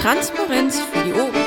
Transparenz für die Ohren.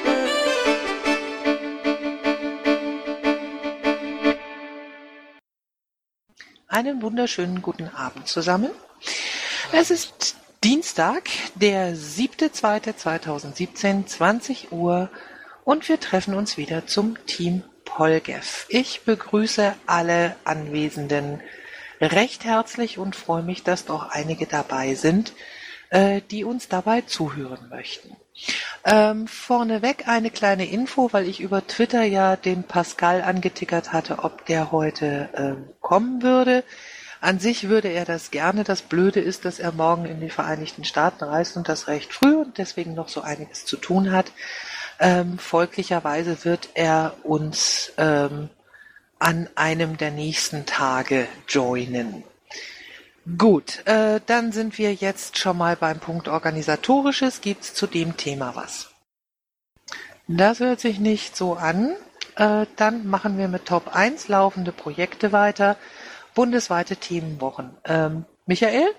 Einen wunderschönen guten Abend zusammen. Es ist Dienstag, der 7.2.2017, 20 Uhr und wir treffen uns wieder zum Team Polgef. Ich begrüße alle Anwesenden recht herzlich und freue mich, dass doch einige dabei sind, die uns dabei zuhören möchten. Vorneweg eine kleine Info, weil ich über Twitter ja den Pascal angetickert hatte, ob der heute kommen würde. An sich würde er das gerne. Das Blöde ist, dass er morgen in die Vereinigten Staaten reist und das recht früh und deswegen noch so einiges zu tun hat. Folglicherweise wird er uns an einem der nächsten Tage joinen. Gut, dann sind wir jetzt schon mal beim Punkt Organisatorisches. Gibt's zu dem Thema was? Das hört sich nicht so an. Dann machen wir mit Top 1 laufende Projekte weiter. Bundesweite Themenwochen. Michael?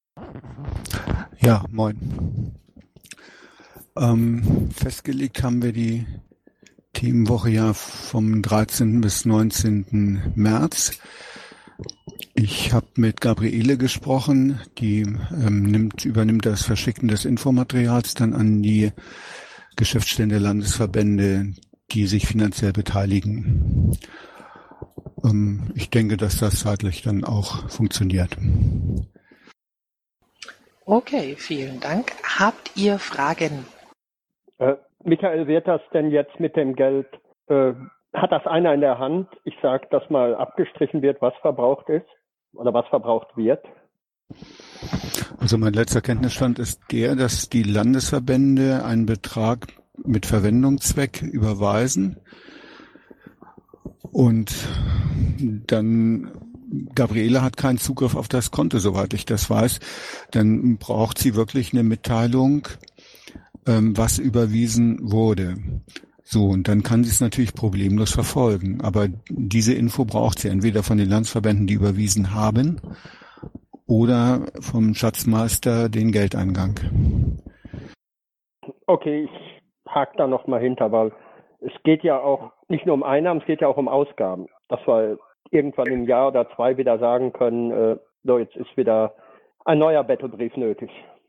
Ja, moin. Festgelegt haben wir die Themenwoche ja vom 13. bis 19. März. Ich habe mit Gabriele gesprochen, die übernimmt das Verschicken des Infomaterials dann an die Geschäftsstellen der Landesverbände, die sich finanziell beteiligen. Ich denke, dass das zeitlich dann auch funktioniert. Okay, vielen Dank. Habt ihr Fragen? Michael, wird das denn jetzt mit dem Geld, hat das einer in der Hand? Ich sage, dass mal abgestrichen wird, was verbraucht ist oder was verbraucht wird? Also mein letzter Kenntnisstand ist der, dass die Landesverbände einen Betrag mit Verwendungszweck überweisen und dann Gabriele hat keinen Zugriff auf das Konto, soweit ich das weiß. Dann braucht sie wirklich eine Mitteilung, was überwiesen wurde. So, und dann kann sie es natürlich problemlos verfolgen. Aber diese Info braucht sie entweder von den Landesverbänden, die überwiesen haben, oder vom Schatzmeister den Geldeingang. Okay, ich hake da nochmal hinter, weil es geht ja auch nicht nur um Einnahmen, es geht ja auch um Ausgaben. Dass wir irgendwann im Jahr oder zwei wieder sagen können, so jetzt ist wieder ein neuer Battlebrief nötig.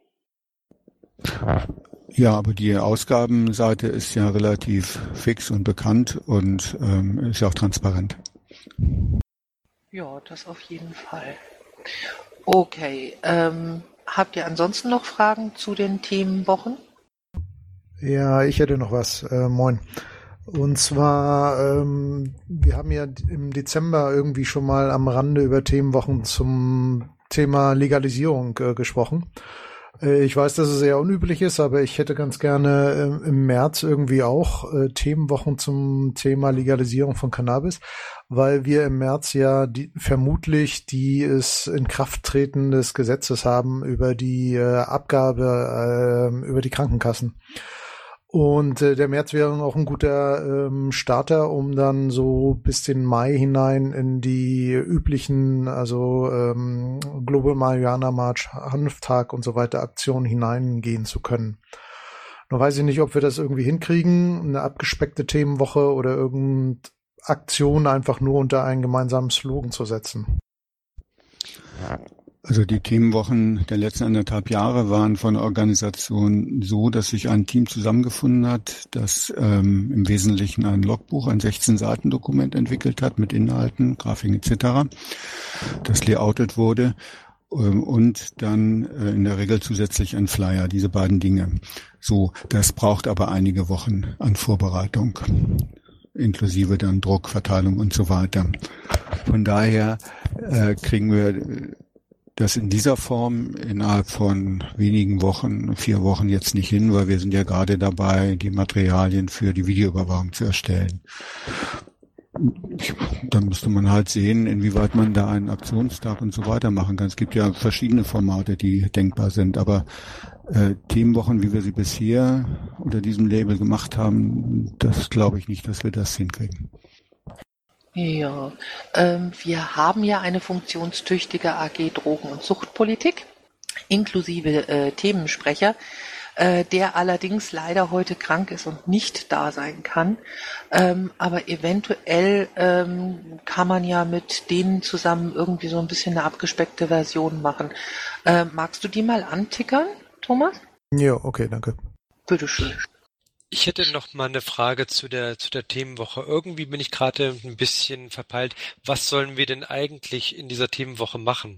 Ja, aber die Ausgabenseite ist ja relativ fix und bekannt und ist ja auch transparent. Ja, das auf jeden Fall. Okay, habt ihr ansonsten noch Fragen zu den Themenwochen? Ja, ich hätte noch was. Moin. Und zwar, wir haben ja im Dezember irgendwie schon mal am Rande über Themenwochen zum Thema Legalisierung gesprochen. Ich weiß, dass es sehr unüblich ist, aber ich hätte ganz gerne im März irgendwie auch Themenwochen zum Thema Legalisierung von Cannabis, weil wir im März ja vermutlich es Inkrafttreten des Gesetzes haben über die Abgabe über die Krankenkassen. Und der März wäre auch ein guter Starter, um dann so bis den Mai hinein in die üblichen, also Global Marihuana March, Hanftag und so weiter Aktionen hineingehen zu können. Nur weiß ich nicht, ob wir das irgendwie hinkriegen, eine abgespeckte Themenwoche oder irgendeine Aktion einfach nur unter einen gemeinsamen Slogan zu setzen. Also die Themenwochen der letzten 1,5 Jahre waren von der Organisation so, dass sich ein Team zusammengefunden hat, das im Wesentlichen ein Logbuch, ein 16-Seiten-Dokument entwickelt hat mit Inhalten, Grafiken etc., das layoutet wurde und dann in der Regel zusätzlich ein Flyer, diese beiden Dinge. So, das braucht aber einige Wochen an Vorbereitung, inklusive dann Druck, Verteilung und so weiter. Von daher kriegen wir das in dieser Form innerhalb von wenigen Wochen, 4 Wochen jetzt nicht hin, weil wir sind ja gerade dabei, die Materialien für die Videoüberwachung zu erstellen. Dann müsste man halt sehen, inwieweit man da einen Aktionstag und so weiter machen kann. Es gibt ja verschiedene Formate, die denkbar sind, aber Themenwochen, wie wir sie bisher unter diesem Label gemacht haben, das glaube ich nicht, dass wir das hinkriegen. Ja, wir haben ja eine funktionstüchtige AG Drogen- und Suchtpolitik, inklusive Themensprecher. der allerdings leider heute krank ist und nicht da sein kann. Aber eventuell kann man ja mit denen zusammen irgendwie so ein bisschen eine abgespeckte Version machen. Magst du die mal antickern, Thomas? Ja, okay, danke. Bitteschön. Ich hätte noch mal eine Frage zu der Themenwoche. Irgendwie bin ich gerade ein bisschen verpeilt. Was sollen wir denn eigentlich in dieser Themenwoche machen?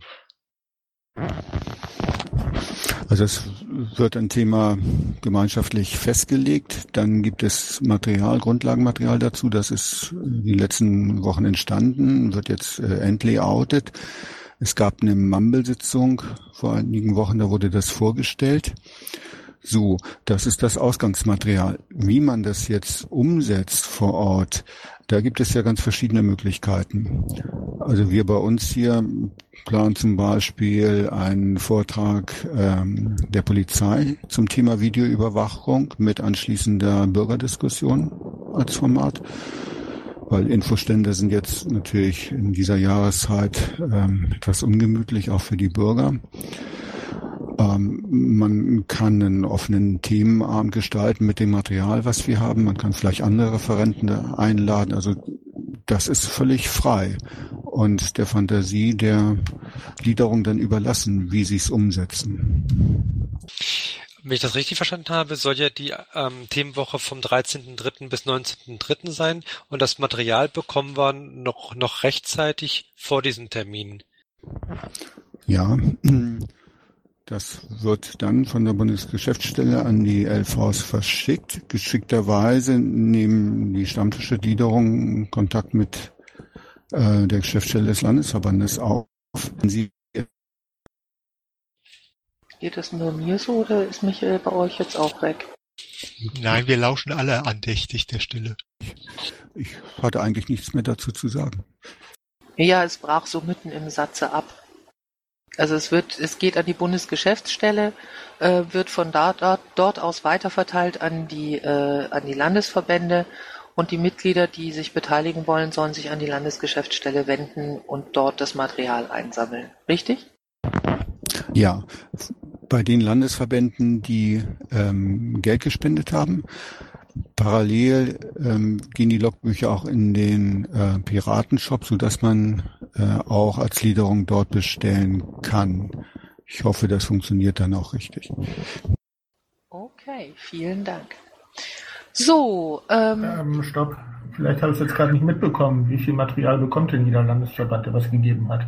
Also es wird ein Thema gemeinschaftlich festgelegt. Dann gibt es Grundlagenmaterial dazu. Das ist die letzten Wochen entstanden, wird jetzt entlayoutet. Es gab eine Mumble-Sitzung vor einigen Wochen, da wurde das vorgestellt. So, das ist das Ausgangsmaterial. Wie man das jetzt umsetzt vor Ort, da gibt es ja ganz verschiedene Möglichkeiten. Also wir bei uns hier planen zum Beispiel einen Vortrag der Polizei zum Thema Videoüberwachung mit anschließender Bürgerdiskussion als Format. Weil Infostände sind jetzt natürlich in dieser Jahreszeit etwas ungemütlich, auch für die Bürger. Man kann einen offenen Themenabend gestalten mit dem Material, was wir haben. Man kann vielleicht andere Referenten einladen. Also das ist völlig frei und der Fantasie der Gliederung dann überlassen, wie sie es umsetzen. Wenn ich das richtig verstanden habe, soll ja die Themenwoche vom 13.3. bis 19.3. sein und das Material bekommen wir noch rechtzeitig vor diesem Termin. Ja, das wird dann von der Bundesgeschäftsstelle an die LVs verschickt. Geschickterweise nehmen die Stammtischgliederungen Kontakt mit der Geschäftsstelle des Landesverbandes auf. Geht das nur mir so oder ist Michael bei euch jetzt auch weg? Nein, wir lauschen alle andächtig der Stille. Ich hatte eigentlich nichts mehr dazu zu sagen. Ja, es brach so mitten im Satze ab. Also es geht an die Bundesgeschäftsstelle, wird von dort aus weiterverteilt an die Landesverbände und die Mitglieder, die sich beteiligen wollen, sollen sich an die Landesgeschäftsstelle wenden und dort das Material einsammeln. Richtig? Ja, bei den Landesverbänden, die Geld gespendet haben. Parallel gehen die Logbücher auch in den Piratenshop, sodass man auch als Gliederung dort bestellen kann. Ich hoffe, das funktioniert dann auch richtig. Okay, vielen Dank. So, Stopp. Vielleicht habe ich es jetzt gerade nicht mitbekommen. Wie viel Material bekommt denn jeder Landesverband, der was gegeben hat?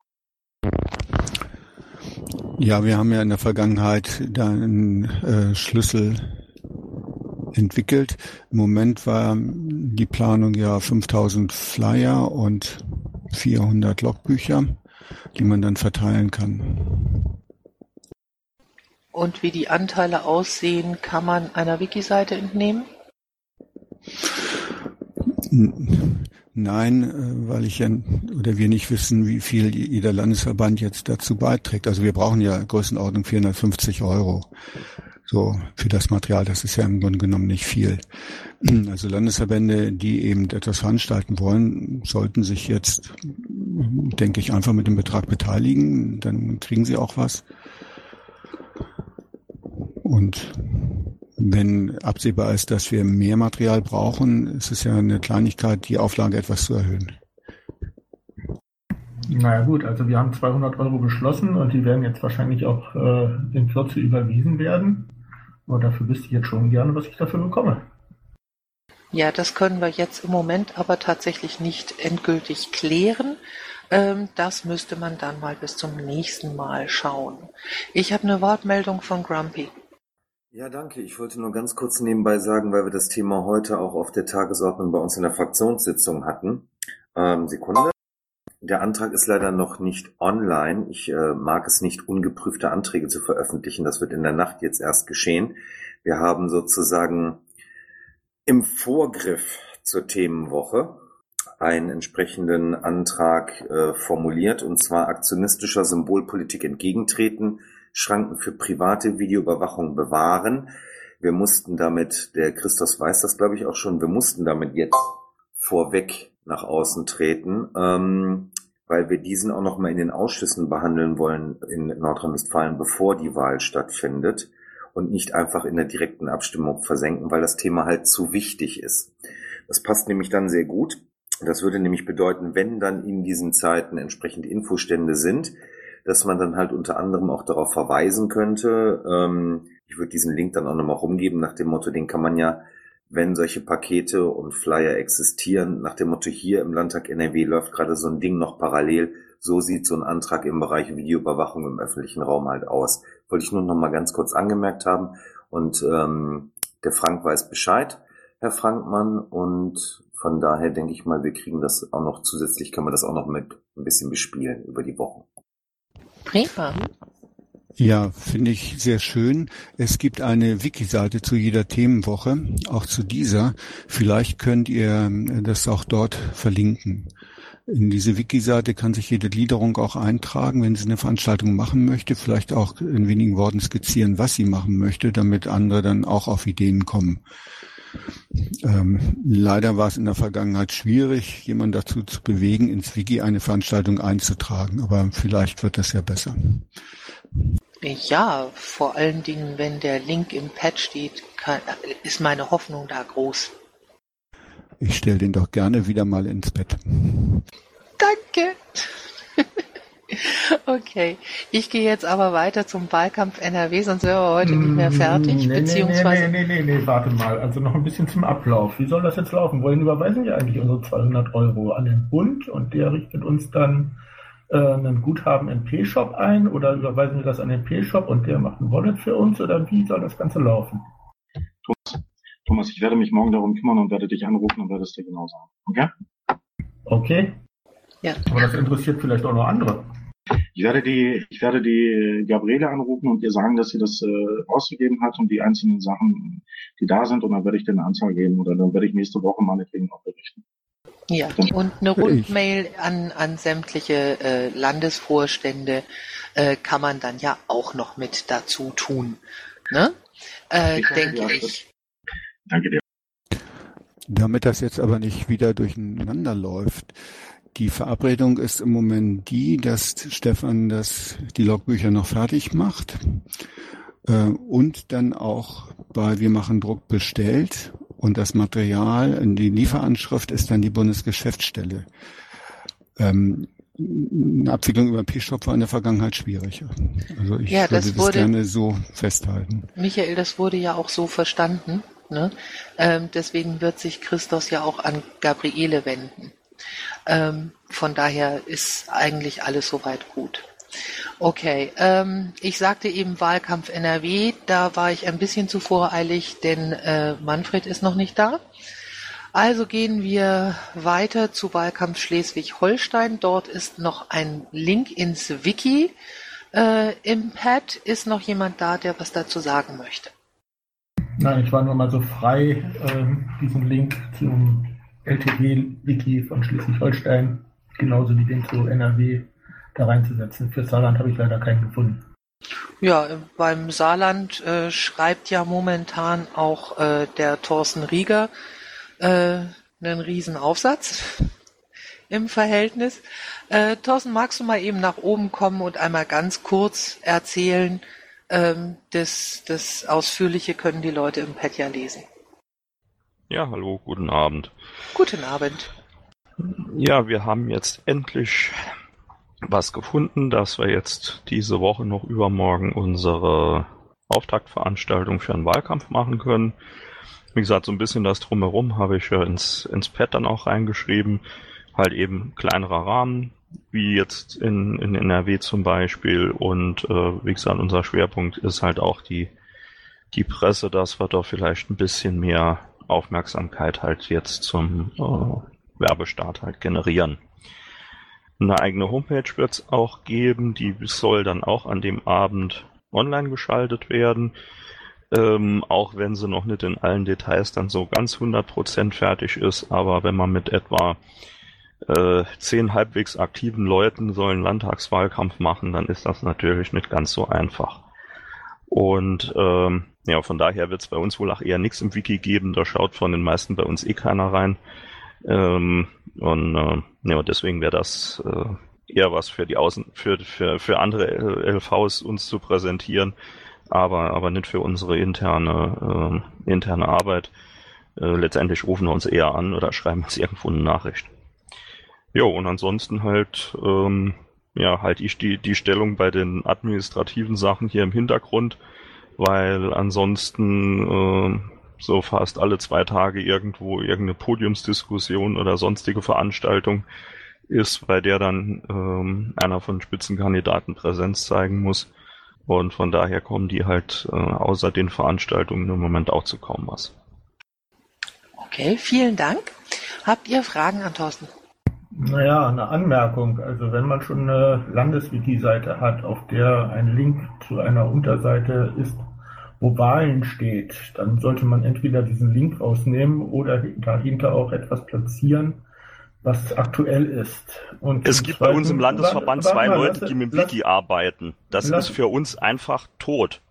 Ja, wir haben ja in der Vergangenheit da einen Schlüssel entwickelt. Im Moment war die Planung ja 5000 Flyer und 400 Logbücher, die man dann verteilen kann. und wie die Anteile aussehen, kann man einer Wiki-Seite entnehmen? Nein, weil wir nicht wissen, wie viel jeder Landesverband jetzt dazu beiträgt. Also wir brauchen ja Größenordnung 450 €. So, für das Material, das ist ja im Grunde genommen nicht viel. Also Landesverbände, die eben etwas veranstalten wollen, sollten sich jetzt, denke ich, einfach mit dem Betrag beteiligen, dann kriegen sie auch was. Und wenn absehbar ist, dass wir mehr Material brauchen, ist es ja eine Kleinigkeit, die Auflage etwas zu erhöhen. Naja gut, also wir haben 200 € beschlossen und die werden jetzt wahrscheinlich auch in Kürze überwiesen werden. Aber dafür wüsste ich jetzt schon gerne, was ich dafür bekomme. Ja, das können wir jetzt im Moment aber tatsächlich nicht endgültig klären. Das müsste man dann mal bis zum nächsten Mal schauen. Ich habe eine Wortmeldung von Grumpy. Ja, danke. Ich wollte nur ganz kurz nebenbei sagen, weil wir das Thema heute auch auf der Tagesordnung bei uns in der Fraktionssitzung hatten. Sekunde. Der Antrag ist leider noch nicht online. Ich mag es nicht, ungeprüfte Anträge zu veröffentlichen. Das wird in der Nacht jetzt erst geschehen. Wir haben sozusagen im Vorgriff zur Themenwoche einen entsprechenden Antrag formuliert, und zwar aktionistischer Symbolpolitik entgegentreten, Schranken für private Videoüberwachung bewahren. Wir mussten damit, der Christos weiß das glaube ich auch schon, wir mussten damit jetzt vorweg nach außen treten, weil wir diesen auch noch mal in den Ausschüssen behandeln wollen in Nordrhein-Westfalen, bevor die Wahl stattfindet. und nicht einfach in der direkten Abstimmung versenken, weil das Thema halt zu wichtig ist. Das passt nämlich dann sehr gut. Das würde nämlich bedeuten, wenn dann in diesen Zeiten entsprechend Infostände sind, dass man dann halt unter anderem auch darauf verweisen könnte. Ich würde diesen Link dann auch nochmal rumgeben, nach dem Motto, den kann man ja, wenn solche Pakete und Flyer existieren, nach dem Motto, hier im Landtag NRW läuft gerade so ein Ding noch parallel, so sieht so ein Antrag im Bereich Videoüberwachung im öffentlichen Raum halt aus. Wollte ich nur noch mal ganz kurz angemerkt haben. Und der Frank weiß Bescheid, Herr Frankmann, und von daher denke ich mal, wir kriegen das auch noch zusätzlich, können wir das auch noch mit ein bisschen bespielen über die Wochen. Prima. Ja, finde ich sehr schön. Es gibt eine Wiki-Seite zu jeder Themenwoche, auch zu dieser. Vielleicht könnt ihr das auch dort verlinken. In diese Wiki-Seite kann sich jede Gliederung auch eintragen, wenn sie eine Veranstaltung machen möchte, vielleicht auch in wenigen Worten skizzieren, was sie machen möchte, damit andere dann auch auf Ideen kommen. Leider war es in der Vergangenheit schwierig, jemanden dazu zu bewegen, ins Wiki eine Veranstaltung einzutragen, aber vielleicht wird das ja besser. Ja, vor allen Dingen, wenn der Link im Pad steht, ist meine Hoffnung da groß. Ich stelle den doch gerne wieder mal ins Bett. Danke. Okay, ich gehe jetzt aber weiter zum Wahlkampf NRW, sonst wären wir heute nicht mehr fertig, beziehungsweise... Nee, warte mal, also noch ein bisschen zum Ablauf. Wie soll das jetzt laufen? Wohin überweisen wir eigentlich unsere 200 Euro? An den Bund und der richtet uns dann einen Guthaben im P-Shop ein oder überweisen wir das an den P-Shop und der macht ein Wallet für uns oder wie soll das Ganze laufen? Thomas, ich werde mich morgen darum kümmern und werde dich anrufen und werde es dir genau sagen. Okay? Okay. Ja. Aber das interessiert vielleicht auch noch andere. Ich werde die Gabriele anrufen und ihr sagen, dass sie das ausgegeben hat und die einzelnen Sachen, die da sind, und dann werde ich dir eine Anzahl geben oder dann werde ich nächste Woche meinetwegen auch berichten. Ja, und eine Rundmail an sämtliche Landesvorstände kann man dann ja auch noch mit dazu tun. Ne? Denke ich. Danke dir. Damit das jetzt aber nicht wieder durcheinander läuft, die Verabredung ist im Moment die, dass Stefan die Logbücher noch fertig macht und dann auch bei Wir machen Druck bestellt und das Material, die Lieferanschrift ist dann die Bundesgeschäftsstelle. Eine Abwicklung über P-Shop war in der Vergangenheit schwieriger. Also ich würde das gerne so festhalten. Michael, das wurde ja auch so verstanden. Ne? Deswegen wird sich Christos ja auch an Gabriele wenden. Von daher ist eigentlich alles soweit gut. Okay, ich sagte eben Wahlkampf NRW, da war ich ein bisschen zu voreilig, denn Manfred ist noch nicht da. Also gehen wir weiter zu Wahlkampf Schleswig-Holstein. Dort ist noch ein Link ins Wiki im Pad. Ist noch jemand da, der was dazu sagen möchte? Nein, ich war nur mal so frei, diesen Link zum LTW-Wiki von Schleswig-Holstein, genauso wie den zu NRW, da reinzusetzen. Für Saarland habe ich leider keinen gefunden. Ja, beim Saarland schreibt ja momentan auch der Thorsten Rieger einen riesen Aufsatz im Verhältnis. Thorsten, magst du mal eben nach oben kommen und einmal ganz kurz erzählen? Das Ausführliche können die Leute im Pad ja lesen. Ja, hallo, guten Abend. Guten Abend. Ja, wir haben jetzt endlich was gefunden, dass wir jetzt diese Woche noch übermorgen unsere Auftaktveranstaltung für einen Wahlkampf machen können. Wie gesagt, so ein bisschen das Drumherum habe ich ja ins Pad dann auch reingeschrieben. Halt eben kleinerer Rahmen, wie jetzt in NRW zum Beispiel. Und wie gesagt, unser Schwerpunkt ist halt auch die Presse, dass wir da vielleicht ein bisschen mehr Aufmerksamkeit halt jetzt zum Werbestart halt generieren. Eine eigene Homepage wird es auch geben, die soll dann auch an dem Abend online geschaltet werden, auch wenn sie noch nicht in allen Details dann so ganz 100% fertig ist, aber wenn man mit etwa 10 halbwegs aktiven Leuten so einen Landtagswahlkampf machen, dann ist das natürlich nicht ganz so einfach. Und ja, von daher wird es bei uns wohl auch eher nichts im Wiki geben, da schaut von den meisten bei uns eh keiner rein. Ja, deswegen wäre das eher was für die für andere LVs uns zu präsentieren, aber nicht für unsere interne Arbeit. Letztendlich rufen wir uns eher an oder schreiben uns irgendwo eine Nachricht. Jo, und ansonsten halt halte ich die Stellung bei den administrativen Sachen hier im Hintergrund, weil ansonsten so fast alle 2 Tage irgendwo irgendeine Podiumsdiskussion oder sonstige Veranstaltung ist, bei der dann einer von Spitzenkandidaten Präsenz zeigen muss. Und von daher kommen die halt außer den Veranstaltungen im Moment auch zu kaum was. Okay, vielen Dank. Habt ihr Fragen an Thorsten? Naja, eine Anmerkung. Also wenn man schon eine Landeswiki-Seite hat, auf der ein Link zu einer Unterseite ist, wo Wahlen steht, dann sollte man entweder diesen Link rausnehmen oder dahinter auch etwas platzieren, was aktuell ist. Und es gibt bei uns im Landesverband 2 Leute, die mit dem Wiki arbeiten. Das ist für uns einfach tot.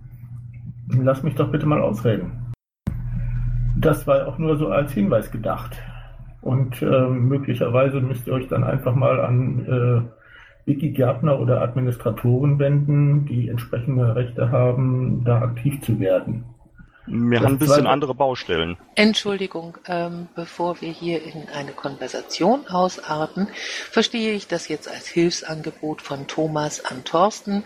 Lass mich doch bitte mal ausreden. Das war auch nur so als Hinweis gedacht. Und möglicherweise müsst ihr euch dann einfach mal an Wiki-Gärtner oder Administratoren wenden, die entsprechende Rechte haben, da aktiv zu werden. Wir haben ein bisschen andere Baustellen. Entschuldigung, bevor wir hier in eine Konversation ausarten, verstehe ich das jetzt als Hilfsangebot von Thomas an Thorsten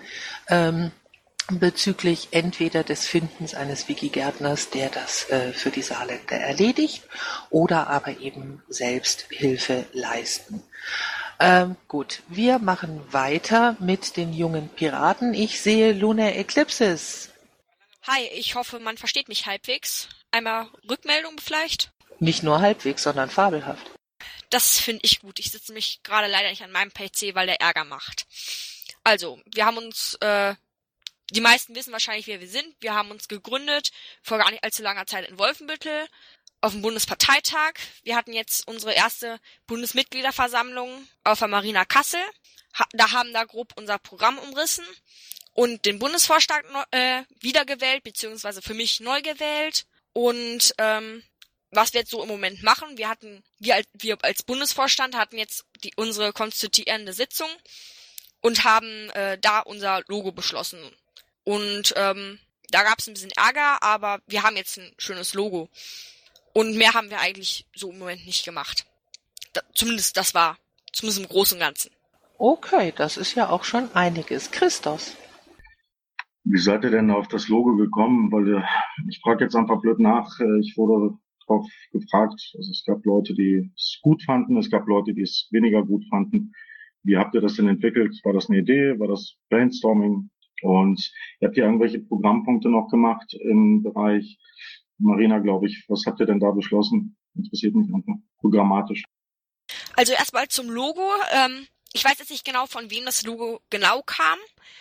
bezüglich entweder des Findens eines Wiki-Gärtners, der das für die Saarländer erledigt, oder aber eben selbst Hilfe leisten. Gut, wir machen weiter mit den jungen Piraten. Ich sehe Lunar Eclipses. Hi, ich hoffe, man versteht mich halbwegs. Einmal Rückmeldung vielleicht? Nicht nur halbwegs, sondern fabelhaft. Das finde ich gut. Ich sitze nämlich gerade leider nicht an meinem PC, weil der Ärger macht. Also, wir haben uns, die meisten wissen wahrscheinlich, wer wir sind. Wir haben uns gegründet vor gar nicht allzu langer Zeit in Wolfenbüttel auf dem Bundesparteitag. Wir hatten jetzt unsere erste Bundesmitgliederversammlung auf der Marina Kassel. Da haben da grob unser Programm umrissen und den Bundesvorstand wiedergewählt, beziehungsweise für mich neu gewählt. Und was wir jetzt so im Moment machen, wir als Bundesvorstand hatten jetzt unsere konstituierende Sitzung und haben da unser Logo beschlossen. Und da gab es ein bisschen Ärger, aber wir haben jetzt ein schönes Logo. Und mehr haben wir eigentlich so im Moment nicht gemacht. Zumindest im Großen und Ganzen. Okay, das ist ja auch schon einiges. Christos. Wie seid ihr denn auf das Logo gekommen? Weil ich frage jetzt einfach blöd nach. Ich wurde darauf gefragt. Also es gab Leute, die es gut fanden. Es gab Leute, die es weniger gut fanden. Wie habt ihr das denn entwickelt? War das eine Idee? War das Brainstorming? Und ihr habt ja irgendwelche Programmpunkte noch gemacht im Bereich Marina, glaube ich. Was habt ihr denn da beschlossen? Interessiert mich einfach programmatisch. Also erstmal zum Logo. Ich weiß jetzt nicht genau, von wem das Logo genau kam.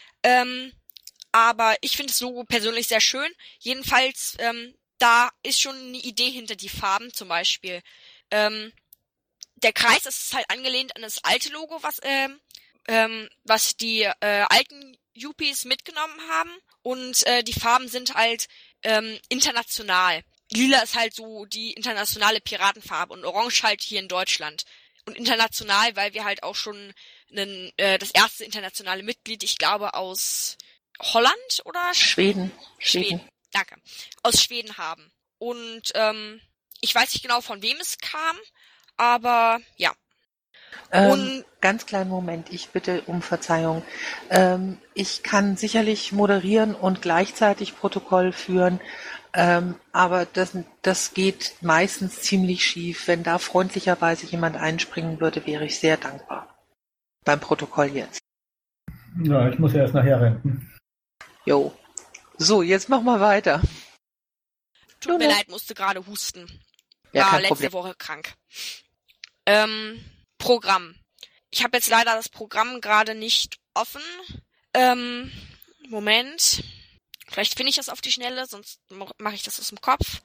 Aber ich finde das Logo persönlich sehr schön. Jedenfalls, da ist schon eine Idee hinter die Farben zum Beispiel. Der Kreis ist halt angelehnt an das alte Logo, was die alten Yuppies mitgenommen haben. Und die Farben sind halt international. Lila ist halt so die internationale Piratenfarbe und Orange halt hier in Deutschland. Und international, weil wir halt auch schon das erste internationale Mitglied, ich glaube aus Holland oder Schweden. Danke. Aus Schweden haben. Und ich weiß nicht genau, von wem es kam, aber ja. Ganz kleinen Moment, ich bitte um Verzeihung. Ich kann sicherlich moderieren und gleichzeitig Protokoll führen, aber das geht meistens ziemlich schief. Wenn da freundlicherweise jemand einspringen würde, wäre ich sehr dankbar. Beim Protokoll jetzt. Ja, ich muss ja erst nachher rennen. Jo. So, jetzt mach mal weiter. Tut mir leid, musste gerade husten. Ja, war letzte Woche krank. Programm. Ich habe jetzt leider das Programm gerade nicht offen. Moment. Vielleicht finde ich das auf die Schnelle, sonst mache ich das aus dem Kopf.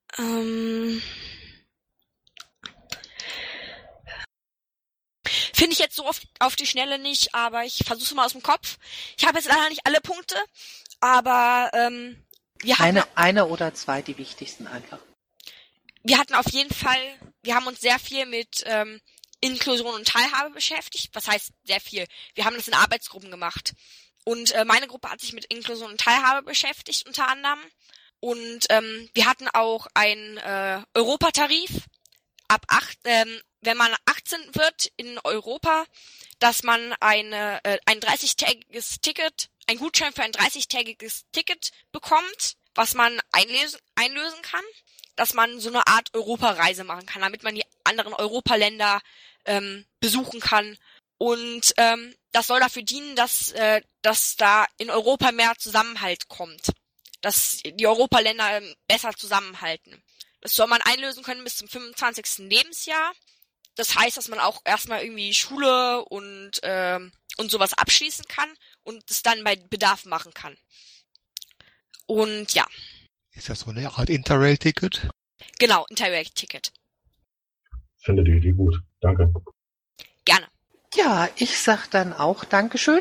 Finde ich jetzt so auf die Schnelle nicht, aber ich versuche es mal aus dem Kopf. Ich habe jetzt leider nicht alle Punkte, aber wir hatten eine oder zwei, die wichtigsten einfach. Wir hatten auf jeden Fall, wir haben uns sehr viel mit Inklusion und Teilhabe beschäftigt. Was heißt sehr viel? Wir haben das in Arbeitsgruppen gemacht. Und meine Gruppe hat sich mit Inklusion und Teilhabe beschäftigt unter anderem. Und wir hatten auch einen Europatarif wenn man 18 wird in Europa, dass man ein 30-tägiges Ticket, ein Gutschein für ein 30-tägiges Ticket bekommt, was man einlösen kann, dass man so eine Art Europareise machen kann, damit man die anderen Europaländer besuchen kann. Und das soll dafür dienen, dass da in Europa mehr Zusammenhalt kommt, dass die Europaländer besser zusammenhalten. Das soll man einlösen können bis zum 25. Lebensjahr. Das heißt, dass man auch erstmal irgendwie Schule und sowas abschließen kann und es dann bei Bedarf machen kann. Und ja. Ist das so eine Art Interrail-Ticket? Genau, Interrail-Ticket. Finde die Idee gut. Danke. Gerne. Ja, ich sag dann auch Dankeschön.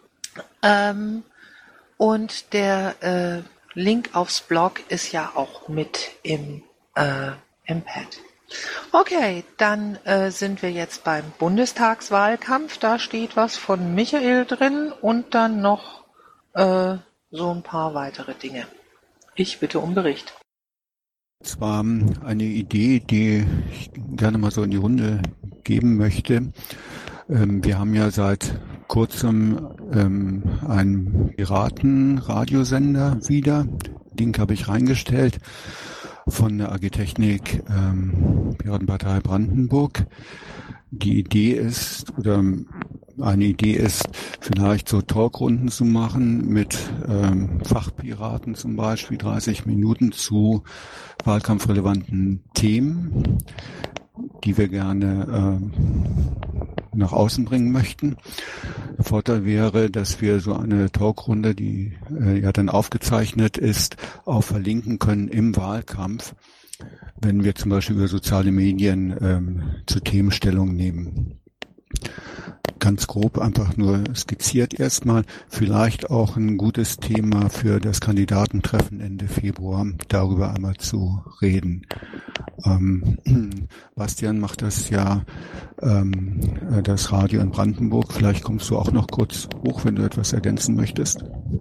Und der Link aufs Blog ist ja auch mit im Pad. Okay, dann sind wir jetzt beim Bundestagswahlkampf. Da steht was von Michael drin und dann noch so ein paar weitere Dinge. Ich bitte um Bericht. Es war eine Idee, die ich gerne mal so in die Runde geben möchte. Wir haben ja seit kurzem einen Piraten-Radiosender wieder. Link habe ich reingestellt von der AG Technik Piratenpartei Brandenburg. Die Idee ist, oder eine Idee ist, vielleicht so Talkrunden zu machen mit Fachpiraten zum Beispiel, 30 Minuten zu wahlkampfrelevanten Themen, die wir gerne nach außen bringen möchten. Der Vorteil wäre, dass wir so eine Talkrunde, die ja dann aufgezeichnet ist, auch verlinken können im Wahlkampf, wenn wir zum Beispiel über soziale Medien zu Themen Stellung nehmen. Ganz grob einfach nur skizziert erstmal, vielleicht auch ein gutes Thema für das Kandidatentreffen Ende Februar, darüber einmal zu reden. Bastian macht das ja, das Radio in Brandenburg. Vielleicht kommst du auch noch kurz hoch, wenn du etwas ergänzen möchtest.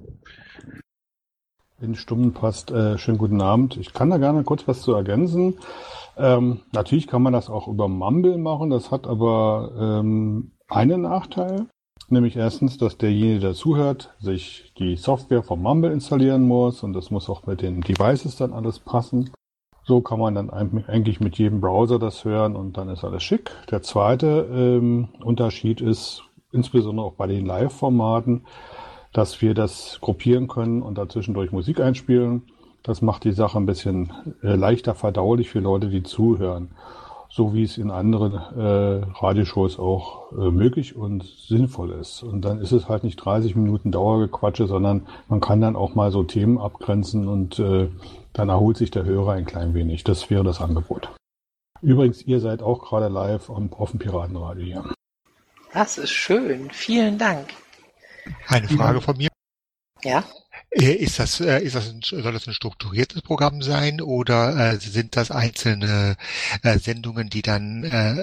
In Stunden passt. Schönen guten Abend. Ich kann da gerne kurz was zu ergänzen. Natürlich kann man das auch über Mumble machen. Das hat aber einen Nachteil. Nämlich erstens, dass derjenige, der zuhört, sich die Software vom Mumble installieren muss. Und das muss auch mit den Devices dann alles passen. So kann man dann eigentlich mit jedem Browser das hören und dann ist alles schick. Der zweite Unterschied ist, insbesondere auch bei den Live-Formaten, dass wir das gruppieren können und dazwischendurch Musik einspielen. Das macht die Sache ein bisschen leichter verdaulich für Leute, die zuhören. So wie es in anderen Radioshows auch möglich und sinnvoll ist. Und dann ist es halt nicht 30 Minuten Dauergequatsche, sondern man kann dann auch mal so Themen abgrenzen und dann erholt sich der Hörer ein klein wenig. Das wäre das Angebot. Übrigens, ihr seid auch gerade live auf dem Piratenradio hier. Das ist schön. Vielen Dank. Eine Frage von mir. Ja? Soll das ein strukturiertes Programm sein oder sind das einzelne Sendungen, die dann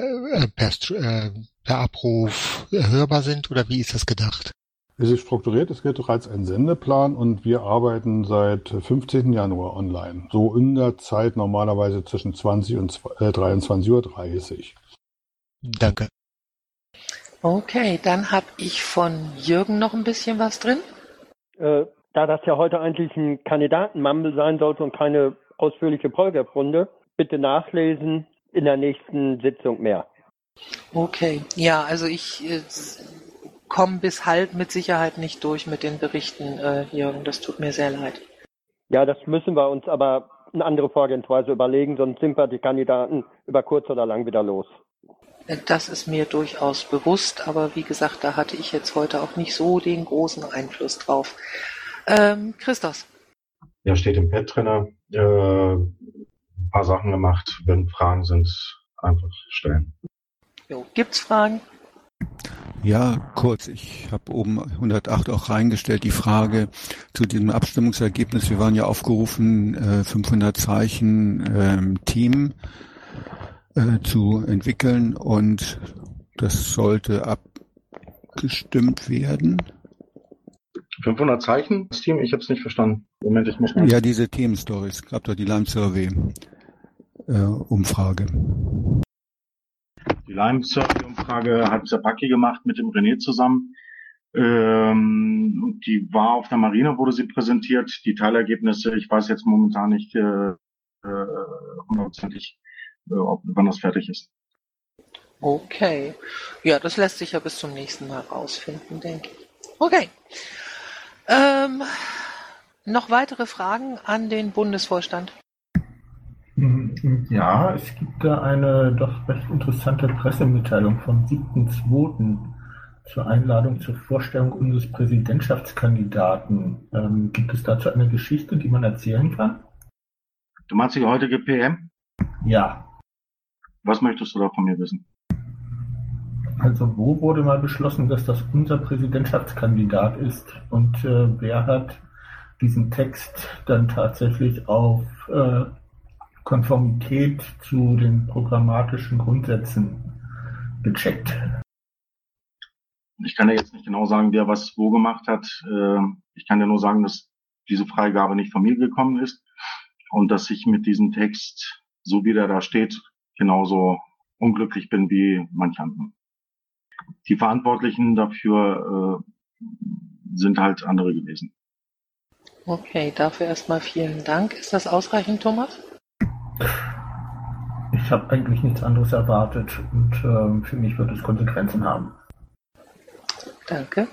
per Abruf hörbar sind oder wie ist das gedacht? Es ist strukturiert, es gibt bereits einen Sendeplan und wir arbeiten seit 15. Januar online. So in der Zeit normalerweise zwischen 20 und 23:30 Uhr. Danke. Okay, dann habe ich von Jürgen noch ein bisschen was drin. Da das ja heute eigentlich ein Kandidaten-Mumble sein sollte und keine ausführliche Polgap-Runde, bitte nachlesen, in der nächsten Sitzung mehr. Okay, ja, also ich komme bis halb mit Sicherheit nicht durch mit den Berichten, Jürgen, das tut mir sehr leid. Ja, das müssen wir uns aber eine andere Vorgehensweise überlegen, sonst sind wir die Kandidaten über kurz oder lang wieder los. Das ist mir durchaus bewusst, aber wie gesagt, da hatte ich jetzt heute auch nicht so den großen Einfluss drauf. Christos. Ja, steht im Pad drin. Ein paar Sachen gemacht. Wenn Fragen sind, einfach stellen. Jo, gibt's Fragen? Ja, kurz. Ich habe oben 108 auch reingestellt, die Frage zu diesem Abstimmungsergebnis. Wir waren ja aufgerufen, 500 Zeichen Team zu entwickeln und das sollte abgestimmt werden. 500 Zeichen, das Team? Ich habe es nicht verstanden. Moment, ich muss mal. Ja, diese Themenstories. Gab doch die Lime Survey Umfrage. Die Lime Survey Umfrage hat Zapaki gemacht mit dem René zusammen. Die war auf der Marina, wurde sie präsentiert. Die Teilergebnisse, ich weiß jetzt momentan nicht hundertprozentig, wann das fertig ist. Okay. Ja, das lässt sich ja bis zum nächsten Mal rausfinden, denke ich. Okay. Noch weitere Fragen an den Bundesvorstand? Ja, es gibt da eine doch recht interessante Pressemitteilung vom 7.2. zur Einladung zur Vorstellung unseres Präsidentschaftskandidaten. Gibt es dazu eine Geschichte, die man erzählen kann? Du meinst die heutige PM? Ja. Was möchtest du da von mir wissen? Also wo wurde mal beschlossen, dass das unser Präsidentschaftskandidat ist und wer hat diesen Text dann tatsächlich auf Konformität zu den programmatischen Grundsätzen gecheckt? Ich kann ja jetzt nicht genau sagen, wer was wo gemacht hat. Ich kann ja nur sagen, dass diese Freigabe nicht von mir gekommen ist und dass ich mit diesem Text, so wie der da steht, genauso unglücklich bin wie manch andere. Die Verantwortlichen dafür sind halt andere gewesen. Okay, dafür erstmal vielen Dank. Ist das ausreichend, Thomas? Ich habe eigentlich nichts anderes erwartet und für mich wird es Konsequenzen haben. Danke.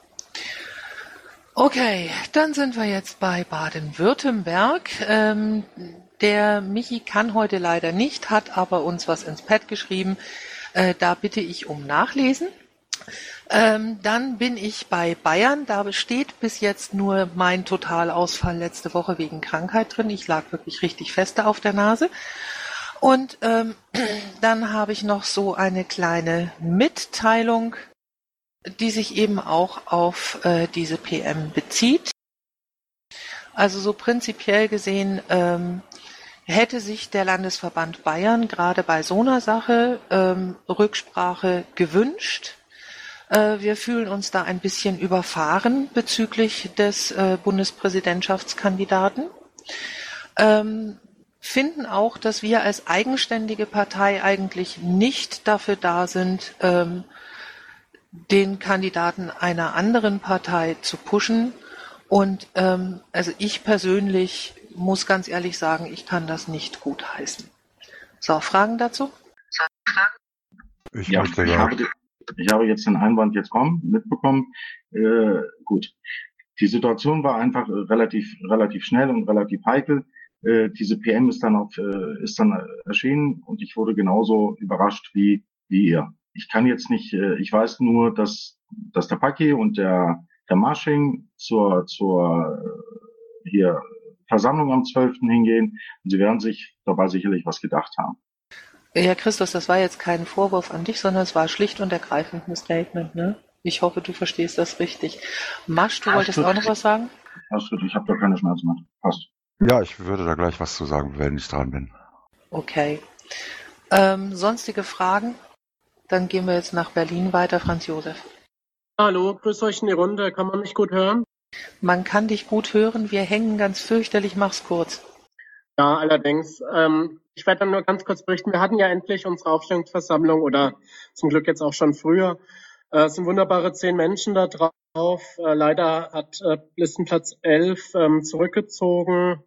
Okay, dann sind wir jetzt bei Baden-Württemberg. Der Michi kann heute leider nicht, hat aber uns was ins Pad geschrieben. Da bitte ich um Nachlesen. Dann bin ich bei Bayern. Da besteht bis jetzt nur mein Totalausfall letzte Woche wegen Krankheit drin. Ich lag wirklich richtig feste auf der Nase. Und dann habe ich noch so eine kleine Mitteilung, die sich eben auch auf diese PM bezieht. Also so prinzipiell gesehen hätte sich der Landesverband Bayern gerade bei so einer Sache Rücksprache gewünscht. Wir fühlen uns da ein bisschen überfahren bezüglich des Bundespräsidentschaftskandidaten. Finden auch, dass wir als eigenständige Partei eigentlich nicht dafür da sind, den Kandidaten einer anderen Partei zu pushen. Und also ich persönlich muss ganz ehrlich sagen, ich kann das nicht gutheißen. So, Fragen dazu? Ich habe jetzt den Einwand mitbekommen. Gut. Die Situation war einfach relativ schnell und relativ heikel. Diese PM ist dann erschienen und ich wurde genauso überrascht wie ihr. Ich kann jetzt nicht, ich weiß nur, dass der Paki und der Marsching zur hier Versammlung am 12. hingehen und sie werden sich dabei sicherlich was gedacht haben. Ja, Christus, das war jetzt kein Vorwurf an dich, sondern es war schlicht und ergreifend ein Statement, ne? Ich hoffe, du verstehst das richtig. Masch, du wolltest auch noch was sagen? Astrid, ich habe da keine Schmerzen mehr. Passt. Ja, ich würde da gleich was zu sagen, wenn ich dran bin. Okay. Sonstige Fragen? Dann gehen wir jetzt nach Berlin weiter. Franz Josef. Hallo, grüß euch in die Runde. Kann man mich gut hören? Man kann dich gut hören. Wir hängen ganz fürchterlich. Mach's kurz. Ja, allerdings. Ich werde dann nur ganz kurz berichten. Wir hatten ja endlich unsere Aufstellungsversammlung oder zum Glück jetzt auch schon früher. Es sind wunderbare 10 Menschen da drauf. Leider hat Listenplatz 11 zurückgezogen.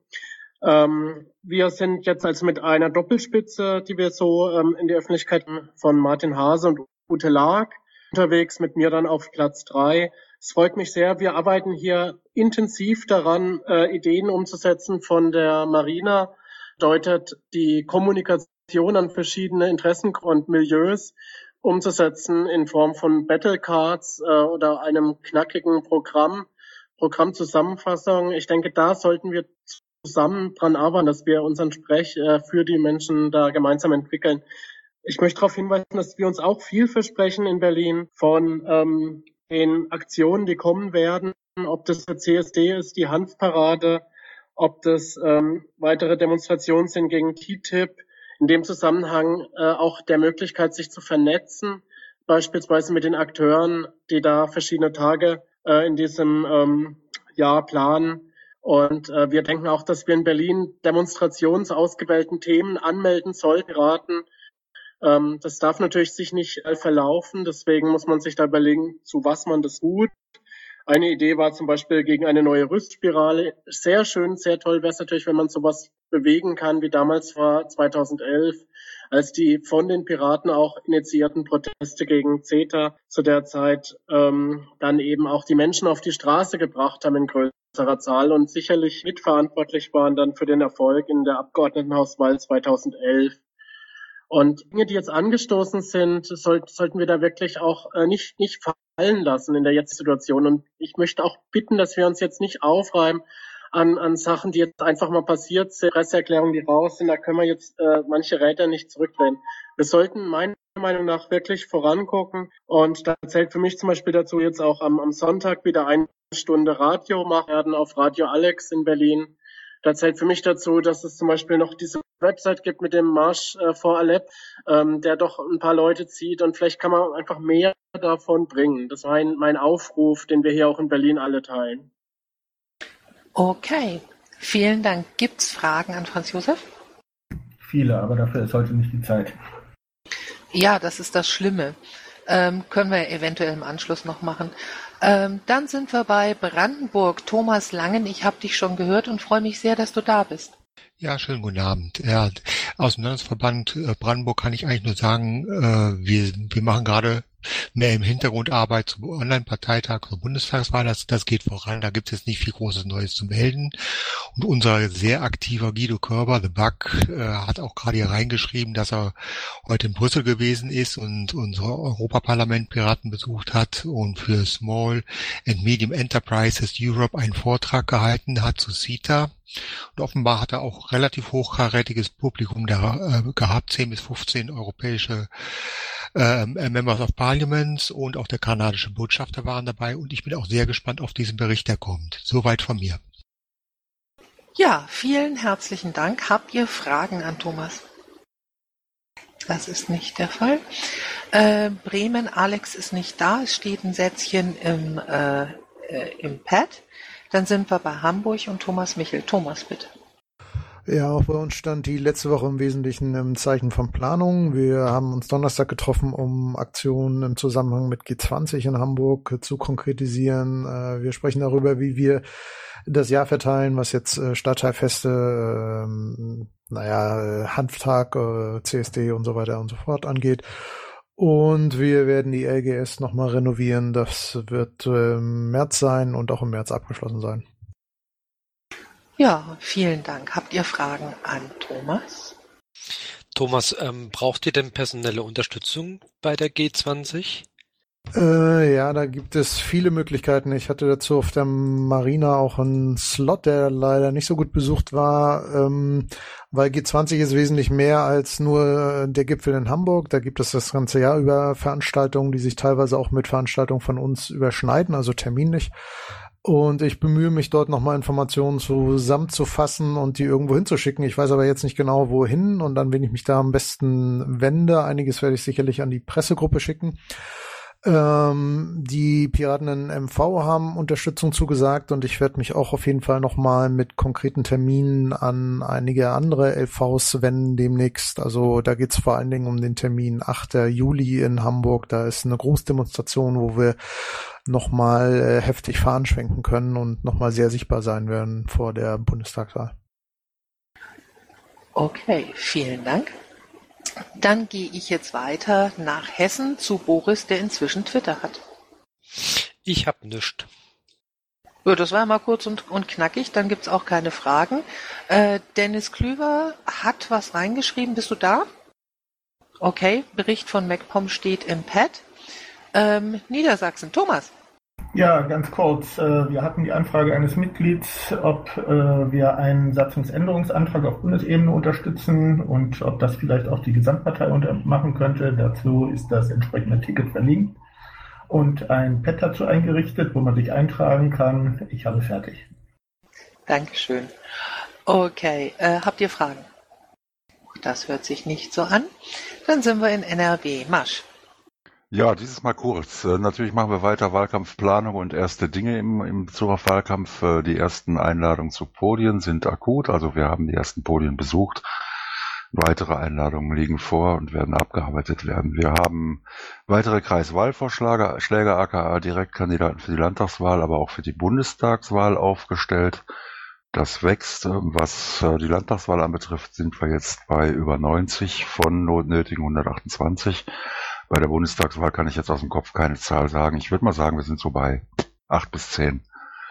Wir sind jetzt also mit einer Doppelspitze, die wir so in die Öffentlichkeit von Martin Hase und Ute Lark unterwegs, mit mir dann auf Platz 3. Es freut mich sehr. Wir arbeiten hier intensiv daran, Ideen umzusetzen von der Marina. Bedeutet die Kommunikation an verschiedene Interessen und Milieus umzusetzen in Form von Battlecards oder einem knackigen Programmzusammenfassung. Ich denke, da sollten wir zusammen dran arbeiten, dass wir unseren Sprech für die Menschen da gemeinsam entwickeln. Ich möchte darauf hinweisen, dass wir uns auch viel versprechen in Berlin von den Aktionen, die kommen werden, ob das der CSD ist, die Hanfparade, ob das weitere Demonstrationen sind gegen TTIP, in dem Zusammenhang auch der Möglichkeit, sich zu vernetzen, beispielsweise mit den Akteuren, die da verschiedene Tage in diesem Jahr planen. Und wir denken auch, dass wir in Berlin Demonstrationen zu ausgewählten Themen anmelden sollen, Piraten. Das darf natürlich sich nicht verlaufen, deswegen muss man sich da überlegen, zu was man das tut. Eine Idee war zum Beispiel gegen eine neue Rüstspirale. Sehr schön, sehr toll wäre es natürlich, wenn man sowas bewegen kann, wie damals war 2011, als die von den Piraten auch initiierten Proteste gegen CETA zu der Zeit dann eben auch die Menschen auf die Straße gebracht haben in größerer Zahl und sicherlich mitverantwortlich waren dann für den Erfolg in der Abgeordnetenhauswahl 2011. Und Dinge, die jetzt angestoßen sind, sollten wir da wirklich auch nicht fallen lassen in der jetzigen Situation. Und ich möchte auch bitten, dass wir uns jetzt nicht aufreiben an Sachen, die jetzt einfach mal passiert sind, Presseerklärungen, die raus sind. Da können wir jetzt manche Räder nicht zurückdrehen. Wir sollten meiner Meinung nach wirklich vorangucken. Und da zählt für mich zum Beispiel dazu jetzt auch am Sonntag wieder 1 Stunde Radio machen werden auf Radio Alex in Berlin. Da zählt für mich dazu, dass es zum Beispiel noch diese Website gibt mit dem Marsch for Aleppo, der doch ein paar Leute zieht und vielleicht kann man einfach mehr davon bringen. Das war mein Aufruf, den wir hier auch in Berlin alle teilen. Okay, vielen Dank. Gibt's Fragen an Franz Josef? Viele, aber dafür ist heute nicht die Zeit. Ja, das ist das Schlimme. Können wir eventuell im Anschluss noch machen. Dann sind wir bei Brandenburg. Thomas Langen, ich habe dich schon gehört und freue mich sehr, dass du da bist. Ja, schönen guten Abend. Ja, aus dem Landesverband Brandenburg kann ich eigentlich nur sagen, wir machen gerade mehr im Hintergrund Arbeit zum Online-Parteitag, zur Bundestagswahl. Das geht voran. Da gibt es jetzt nicht viel Großes Neues zu melden. Und unser sehr aktiver Guido Körber, The Bug, hat auch gerade hier reingeschrieben, dass er heute in Brüssel gewesen ist und unser Europaparlament Piraten besucht hat und für Small and Medium Enterprises Europe einen Vortrag gehalten hat zu CETA. Und offenbar hat er auch relativ hochkarätiges Publikum da gehabt, 10 bis 15 europäische Members of Parliament und auch der kanadische Botschafter waren dabei. Und ich bin auch sehr gespannt auf diesen Bericht, der kommt. Soweit von mir. Ja, vielen herzlichen Dank. Habt ihr Fragen an Thomas? Das ist nicht der Fall. Bremen, Alex ist nicht da. Es steht ein Sätzchen im Pad. Dann sind wir bei Hamburg und Thomas Michel. Thomas, bitte. Ja, auch bei uns stand die letzte Woche im Wesentlichen im Zeichen von Planung. Wir haben uns Donnerstag getroffen, um Aktionen im Zusammenhang mit G20 in Hamburg zu konkretisieren. Wir sprechen darüber, wie wir das Jahr verteilen, was jetzt Stadtteilfeste, Hanftag, CSD und so weiter und so fort angeht. Und wir werden die LGS nochmal renovieren. Das wird im März sein und auch im März abgeschlossen sein. Ja, vielen Dank. Habt ihr Fragen an Thomas? Thomas, braucht ihr denn personelle Unterstützung bei der G20? Ja, da gibt es viele Möglichkeiten. Ich hatte dazu auf der Marina auch einen Slot, der leider nicht so gut besucht war, weil G20 ist wesentlich mehr als nur der Gipfel in Hamburg. Da gibt es das ganze Jahr über Veranstaltungen, die sich teilweise auch mit Veranstaltungen von uns überschneiden, also terminlich. Und ich bemühe mich dort nochmal Informationen zusammenzufassen und die irgendwo hinzuschicken. Ich weiß aber jetzt nicht genau wohin und an wen ich mich da am besten wende. Einiges werde ich sicherlich an die Pressegruppe schicken. Die Piraten in MV haben Unterstützung zugesagt und ich werde mich auch auf jeden Fall nochmal mit konkreten Terminen an einige andere LVs wenden demnächst. Also da geht's vor allen Dingen um den Termin 8. Juli in Hamburg. Da ist eine Großdemonstration, wo wir nochmal heftig Fahnen schwenken können und nochmal sehr sichtbar sein werden vor der Bundestagswahl. Okay, vielen Dank. Dann gehe ich jetzt weiter nach Hessen zu Boris, der inzwischen Twitter hat. Ich hab nichts. Ja, das war mal kurz und knackig, dann gibt's auch keine Fragen. Dennis Klüver hat was reingeschrieben. Bist du da? Okay, Bericht von MacPom steht im Pad. Niedersachsen, Thomas. Ja, ganz kurz. Wir hatten die Anfrage eines Mitglieds, ob wir einen Satzungsänderungsantrag auf Bundesebene unterstützen und ob das vielleicht auch die Gesamtpartei machen könnte. Dazu ist das entsprechende Ticket verlinkt und ein Pad dazu eingerichtet, wo man sich eintragen kann. Ich habe fertig. Dankeschön. Okay, habt ihr Fragen? Das hört sich nicht so an. Dann sind wir in NRW. Masch. Ja, dieses Mal kurz. Natürlich machen wir weiter Wahlkampfplanung und erste Dinge im Bezug auf Wahlkampf. Die ersten Einladungen zu Podien sind akut, also wir haben die ersten Podien besucht. Weitere Einladungen liegen vor und werden abgearbeitet werden. Wir haben weitere Kreiswahlvorschläge, aka Direktkandidaten für die Landtagswahl, aber auch für die Bundestagswahl aufgestellt. Das wächst. Was die Landtagswahl anbetrifft, sind wir jetzt bei über 90 von notnötigen 128. Bei der Bundestagswahl kann ich jetzt aus dem Kopf keine Zahl sagen. Ich würde mal sagen, wir sind so bei 8 bis 10.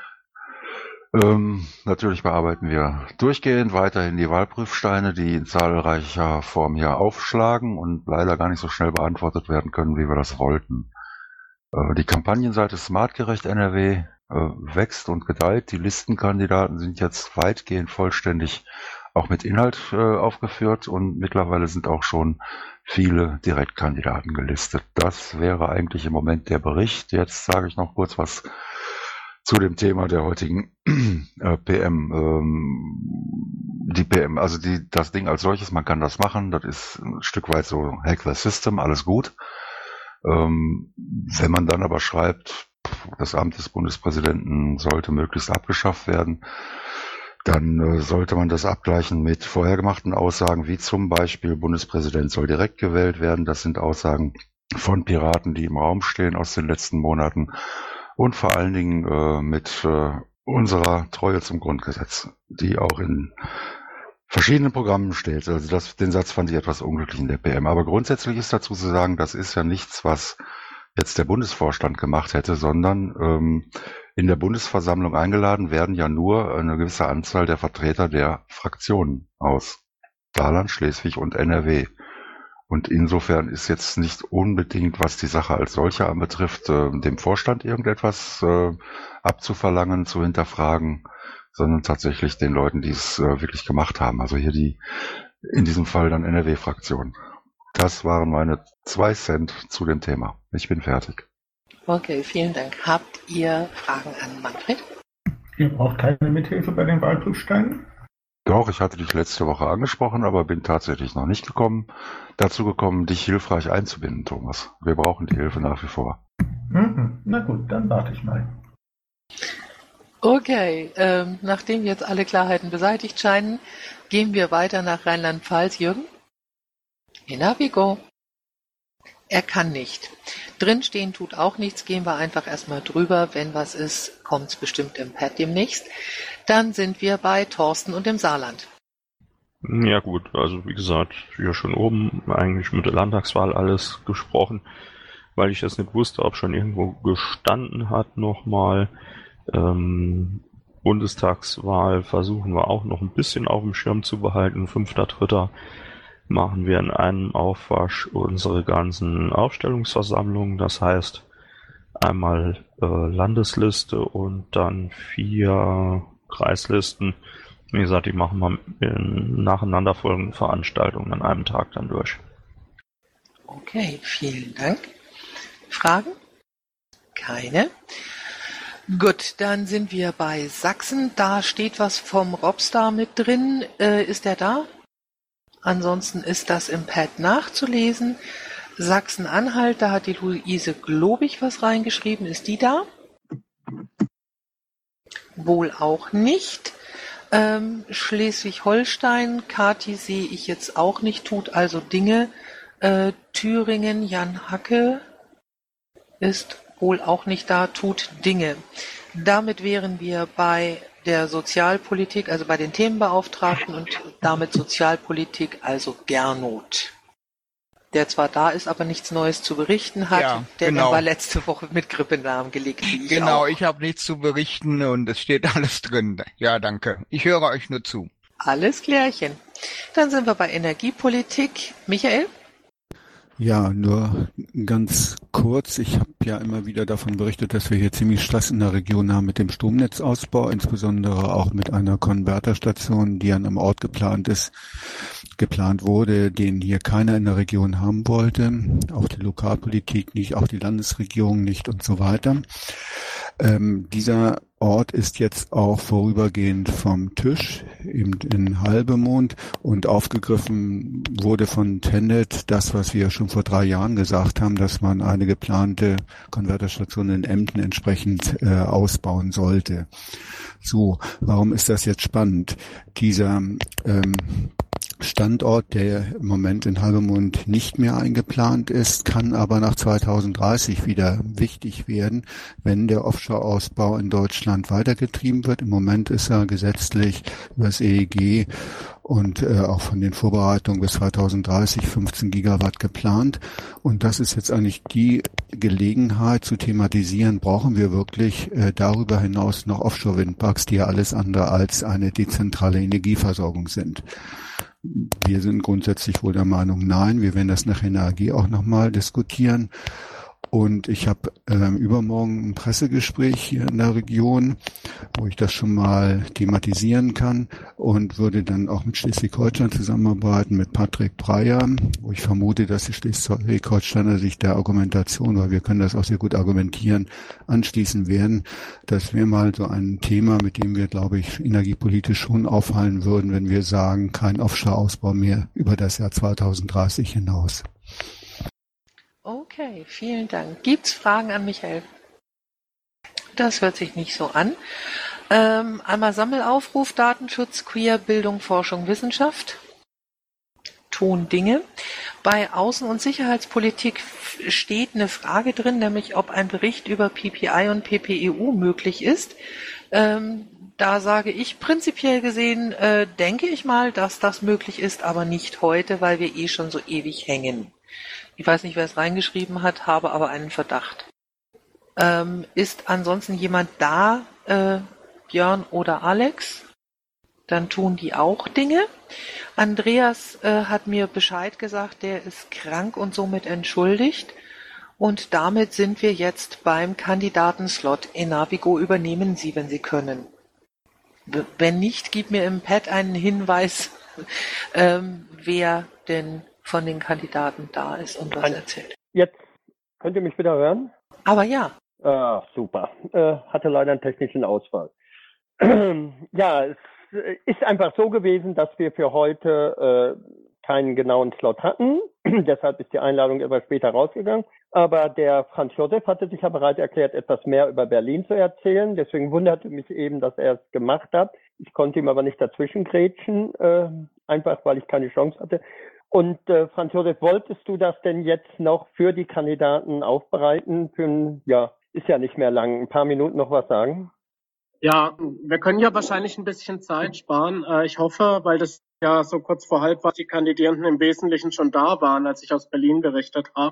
Natürlich bearbeiten wir durchgehend weiterhin die Wahlprüfsteine, die in zahlreicher Form hier aufschlagen und leider gar nicht so schnell beantwortet werden können, wie wir das wollten. Die Kampagnenseite Smartgerecht NRW wächst und gedeiht. Die Listenkandidaten sind jetzt weitgehend vollständig auch mit Inhalt aufgeführt und mittlerweile sind auch schon viele Direktkandidaten gelistet. Das wäre eigentlich im Moment der Bericht. Jetzt sage ich noch kurz was zu dem Thema der heutigen PM. Die PM, also das Ding als solches, man kann das machen, das ist ein Stück weit so Hack the System, alles gut. Wenn man dann aber schreibt, das Amt des Bundespräsidenten sollte möglichst abgeschafft werden, dann sollte man das abgleichen mit vorher gemachten Aussagen, wie zum Beispiel Bundespräsident soll direkt gewählt werden. Das sind Aussagen von Piraten, die im Raum stehen aus den letzten Monaten. Und vor allen Dingen mit unserer Treue zum Grundgesetz, die auch in verschiedenen Programmen steht. Also den Satz fand ich etwas unglücklich in der PM. Aber grundsätzlich ist dazu zu sagen, das ist ja nichts, was jetzt der Bundesvorstand gemacht hätte, sondern in der Bundesversammlung eingeladen werden ja nur eine gewisse Anzahl der Vertreter der Fraktionen aus Saarland, Schleswig und NRW. Und insofern ist jetzt nicht unbedingt, was die Sache als solche anbetrifft, dem Vorstand irgendetwas abzuverlangen, zu hinterfragen, sondern tatsächlich den Leuten, die es wirklich gemacht haben. Also hier in diesem Fall dann NRW-Fraktion. Das waren meine 2 Cent zu dem Thema. Ich bin fertig. Okay, vielen Dank. Habt ihr Fragen an Manfred? Ihr braucht keine Mithilfe bei den Wahlprüfsteinen? Doch, ich hatte dich letzte Woche angesprochen, aber bin tatsächlich noch nicht dazu gekommen, dich hilfreich einzubinden, Thomas. Wir brauchen die Hilfe nach wie vor. Na gut, dann warte ich mal. Okay, nachdem jetzt alle Klarheiten beseitigt scheinen, gehen wir weiter nach Rheinland-Pfalz. Jürgen? In Navigo. Er kann nicht. Drinstehen tut auch nichts, gehen wir einfach erstmal drüber. Wenn was ist, kommt's bestimmt im Pad demnächst. Dann sind wir bei Thorsten und dem Saarland. Ja gut, also wie gesagt, hier schon oben eigentlich mit der Landtagswahl alles gesprochen, weil ich das nicht wusste, ob schon irgendwo gestanden hat nochmal. Bundestagswahl versuchen wir auch noch ein bisschen auf dem Schirm zu behalten. 5.3. machen wir in einem Aufwasch unsere ganzen Aufstellungsversammlungen. Das heißt einmal Landesliste und dann 4 Kreislisten. Wie gesagt, die machen wir in nacheinander folgenden Veranstaltungen an einem Tag dann durch. Okay, vielen Dank. Fragen? Keine. Gut, dann sind wir bei Sachsen. Da steht was vom Robstar mit drin. Ist der da? Ansonsten ist das im Pad nachzulesen. Sachsen-Anhalt, da hat die Luise Globig was reingeschrieben. Ist die da? Wohl auch nicht. Schleswig-Holstein, Kati sehe ich jetzt auch nicht, tut also Dinge. Thüringen, Jan Hacke ist wohl auch nicht da, tut Dinge. Damit wären wir bei der Sozialpolitik, also bei den Themenbeauftragten und damit Sozialpolitik, also Gernot. Der zwar da ist, aber nichts Neues zu berichten hat. Ja, der war letzte Woche mit Grippe lahmgelegt. Genau, ich habe nichts zu berichten und es steht alles drin. Ja, danke. Ich höre euch nur zu. Alles klärchen. Dann sind wir bei Energiepolitik. Michael? Ja, nur ganz kurz. Ich habe ja immer wieder davon berichtet, dass wir hier ziemlich Stress in der Region haben mit dem Stromnetzausbau, insbesondere auch mit einer Konverterstation, die an einem Ort geplant wurde, den hier keiner in der Region haben wollte, auch die Lokalpolitik nicht, auch die Landesregierung nicht und so weiter. Dieser Ort ist jetzt auch vorübergehend vom Tisch, eben in Halbemond, und aufgegriffen wurde von Tenet das, was wir schon vor 3 Jahren gesagt haben, dass man eine geplante Konverterstation in Emden entsprechend ausbauen sollte. So, warum ist das jetzt spannend? Dieser Standort, der im Moment in Halbemond nicht mehr eingeplant ist, kann aber nach 2030 wieder wichtig werden, wenn der Offshore-Ausbau in Deutschland weitergetrieben wird. Im Moment ist er gesetzlich über das EEG und auch von den Vorbereitungen bis 2030 15 Gigawatt geplant. Und das ist jetzt eigentlich die Gelegenheit zu thematisieren, brauchen wir wirklich darüber hinaus noch Offshore-Windparks, die ja alles andere als eine dezentrale Energieversorgung sind. Wir sind grundsätzlich wohl der Meinung, nein. Wir werden das nach Energie auch nochmal diskutieren. Und ich habe übermorgen ein Pressegespräch hier in der Region, wo ich das schon mal thematisieren kann und würde dann auch mit Schleswig-Holstein zusammenarbeiten, mit Patrick Breyer, wo ich vermute, dass die Schleswig-Holsteiner sich der Argumentation, weil wir können das auch sehr gut argumentieren, anschließen werden. Das wäre mal so ein Thema, mit dem wir, glaube ich, energiepolitisch schon auffallen würden, wenn wir sagen, kein Offshore-Ausbau mehr über das Jahr 2030 hinaus. Okay, vielen Dank. Gibt's Fragen an Michael? Das hört sich nicht so an. Einmal Sammelaufruf, Datenschutz, Queer, Bildung, Forschung, Wissenschaft. Tun Dinge. Bei Außen- und Sicherheitspolitik steht eine Frage drin, nämlich ob ein Bericht über PPI und PPEU möglich ist. Da sage ich prinzipiell gesehen, denke ich mal, dass das möglich ist, aber nicht heute, weil wir schon so ewig hängen. Ich weiß nicht, wer es reingeschrieben hat, habe aber einen Verdacht. Ist ansonsten jemand da, Björn oder Alex? Dann tun die auch Dinge. Andreas hat mir Bescheid gesagt, der ist krank und somit entschuldigt. Und damit sind wir jetzt beim Kandidatenslot. Enavigo, übernehmen Sie, wenn Sie können. Wenn nicht, gib mir im Pad einen Hinweis, wer denn von den Kandidaten da ist und was erzählt. Jetzt könnt ihr mich wieder hören? Aber ja. Ah, super. Hatte leider einen technischen Ausfall. Ja, es ist einfach so gewesen, dass wir für heute keinen genauen Slot hatten. Deshalb ist die Einladung etwas später rausgegangen. Aber der Franz Josef hatte sich ja bereit erklärt, etwas mehr über Berlin zu erzählen. Deswegen wunderte mich eben, dass er es gemacht hat. Ich konnte ihm aber nicht dazwischen grätschen, einfach weil ich keine Chance hatte. Und Franz Josef, wolltest du das denn jetzt noch für die Kandidaten aufbereiten? Ist ja nicht mehr lang. Ein paar Minuten noch was sagen? Ja, wir können ja wahrscheinlich ein bisschen Zeit sparen. Ich hoffe, weil das ja so kurz vor halb war, die Kandidierenden im Wesentlichen schon da waren, als ich aus Berlin berichtet habe.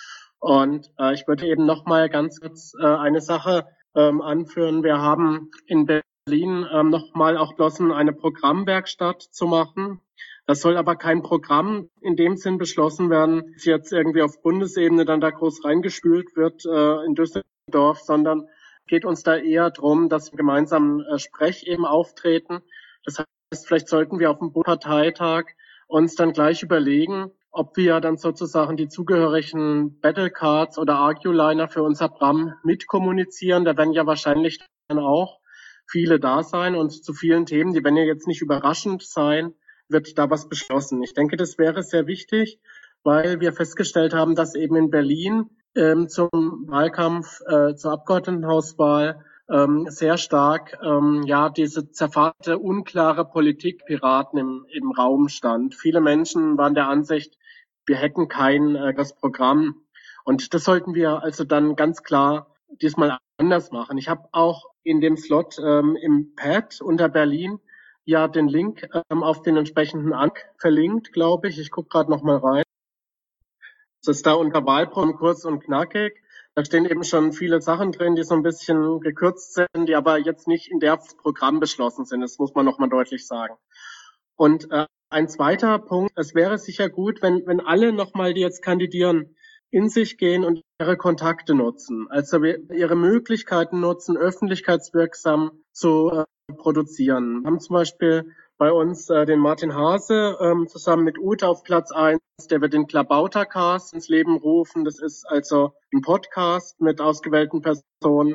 Und ich würde eben noch mal ganz kurz eine Sache anführen. Wir haben in Berlin noch mal auch beschlossen, eine Programmwerkstatt zu machen. Das soll aber kein Programm in dem Sinn beschlossen werden, dass jetzt irgendwie auf Bundesebene dann da groß reingespült wird in Düsseldorf, sondern geht uns da eher drum, dass wir gemeinsam Sprech eben auftreten. Das heißt, vielleicht sollten wir auf dem Bundesparteitag uns dann gleich überlegen, ob wir dann sozusagen die zugehörigen Battlecards oder Arguliner für unser Programm mitkommunizieren. Da werden ja wahrscheinlich dann auch viele da sein und zu vielen Themen, die werden ja jetzt nicht überraschend sein, wird da was beschlossen. Ich denke, das wäre sehr wichtig, weil wir festgestellt haben, dass eben in Berlin zum Wahlkampf, zur Abgeordnetenhauswahl sehr stark diese zerfahlte, unklare Politik Piraten im Raum stand. Viele Menschen waren der Ansicht, wir hätten kein das Programm. Und das sollten wir also dann ganz klar diesmal anders machen. Ich habe auch in dem Slot im Pad unter Berlin ja den Link auf den entsprechenden verlinkt, glaube ich. Ich gucke gerade noch mal rein. Das ist da unter Wahlprogramm kurz und knackig. Da stehen eben schon viele Sachen drin, die so ein bisschen gekürzt sind, die aber jetzt nicht in der Programm beschlossen sind. Das muss man noch mal deutlich sagen. Und ein zweiter Punkt, es wäre sicher gut, wenn alle noch mal, die jetzt kandidieren, in sich gehen und ihre Kontakte nutzen. Also ihre Möglichkeiten nutzen, öffentlichkeitswirksam zu produzieren. Wir haben zum Beispiel bei uns den Martin Hase zusammen mit Ute auf Platz 1. Der wird den Klabautercast ins Leben rufen. Das ist also ein Podcast mit ausgewählten Personen.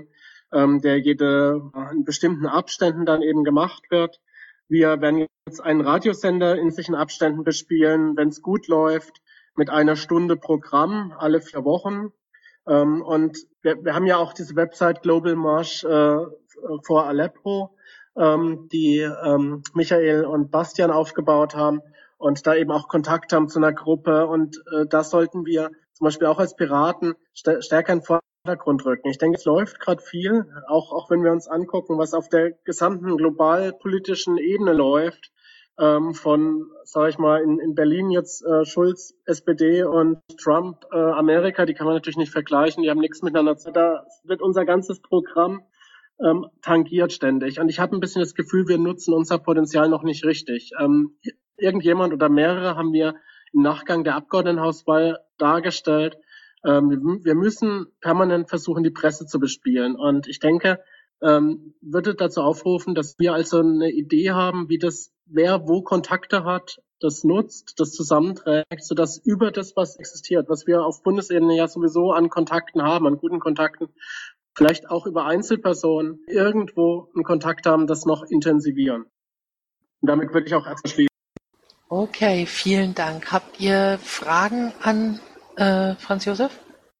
der in bestimmten Abständen dann eben gemacht wird. Wir werden jetzt einen Radiosender in sich in Abständen bespielen, wenn es gut läuft, mit 1 Stunde Programm alle 4 Wochen. Und wir haben ja auch diese Website Global March for Aleppo, die Michael und Bastian aufgebaut haben und da eben auch Kontakt haben zu einer Gruppe. Und da sollten wir zum Beispiel auch als Piraten stärker in den Vordergrund rücken. Ich denke, es läuft gerade viel, auch wenn wir uns angucken, was auf der gesamten globalpolitischen Ebene läuft. Von, sage ich mal, in Berlin jetzt Schulz, SPD und Trump, Amerika, die kann man natürlich nicht vergleichen, die haben nichts miteinander zu tun. Da wird unser ganzes Programm tangiert ständig. Und ich habe ein bisschen das Gefühl, wir nutzen unser Potenzial noch nicht richtig. Irgendjemand oder mehrere haben mir im Nachgang der Abgeordnetenhauswahl dargestellt, wir müssen permanent versuchen, die Presse zu bespielen. Und ich denke, würde dazu aufrufen, dass wir also eine Idee haben, wie das, wer wo Kontakte hat, das nutzt, das zusammenträgt, sodass über das, was existiert, was wir auf Bundesebene ja sowieso an Kontakten haben, an guten Kontakten, vielleicht auch über Einzelpersonen irgendwo einen Kontakt haben, das noch intensivieren. Und damit würde ich auch erst schließen. Okay, vielen Dank. Habt ihr Fragen an Franz Josef?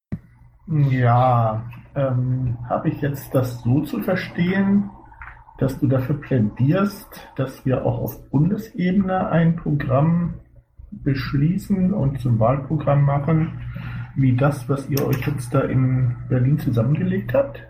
Ja, habe ich jetzt das so zu verstehen, dass du dafür plädierst, dass wir auch auf Bundesebene ein Programm beschließen und zum Wahlprogramm machen, wie das, was ihr euch jetzt da in Berlin zusammengelegt habt?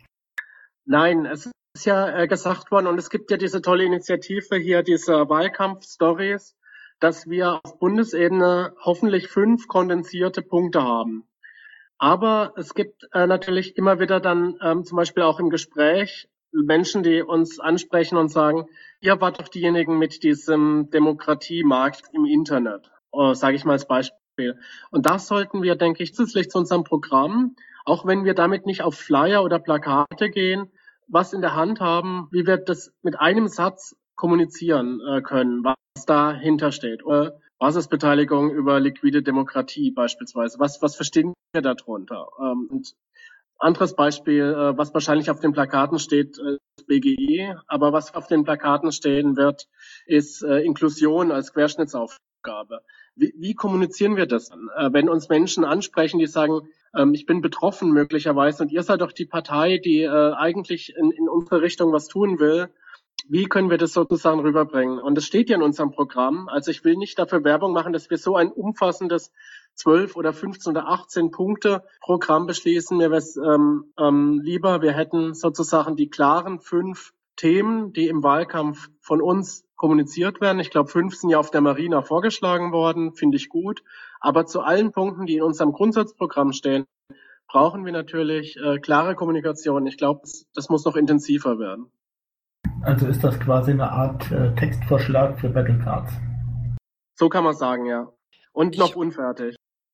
Nein, es ist ja gesagt worden und es gibt ja diese tolle Initiative hier, diese Wahlkampf-Stories, dass wir auf Bundesebene hoffentlich 5 kondensierte Punkte haben. Aber es gibt natürlich immer wieder dann zum Beispiel auch im Gespräch Menschen, die uns ansprechen und sagen, ihr wart doch diejenigen mit diesem Demokratiemarkt im Internet, sage ich mal als Beispiel. Und das sollten wir, denke ich, zusätzlich zu unserem Programm, auch wenn wir damit nicht auf Flyer oder Plakate gehen, was in der Hand haben, wie wir das mit einem Satz kommunizieren können, was dahinter steht. Basisbeteiligung über liquide Demokratie beispielsweise. Was verstehen wir darunter? Und anderes Beispiel, was wahrscheinlich auf den Plakaten steht, ist BGE, aber was auf den Plakaten stehen wird, ist Inklusion als Querschnittsaufgabe. Wie kommunizieren wir das dann? Wenn uns Menschen ansprechen, die sagen, ich bin betroffen möglicherweise und ihr seid doch die Partei, die eigentlich in unsere Richtung was tun will, wie können wir das sozusagen rüberbringen? Und es steht ja in unserem Programm. Also ich will nicht dafür Werbung machen, dass wir so ein umfassendes 12 oder 15 oder 18 Punkte Programm beschließen. Mir wäre es lieber, wir hätten sozusagen die klaren 5 Themen, die im Wahlkampf von uns kommuniziert werden. Ich glaube, 5 sind ja auf der Marina vorgeschlagen worden, finde ich gut. Aber zu allen Punkten, die in unserem Grundsatzprogramm stehen, brauchen wir natürlich klare Kommunikation. Ich glaube, das muss noch intensiver werden. Also ist das quasi eine Art Textvorschlag für Battlecards? So kann man sagen, ja. Und noch unfertig.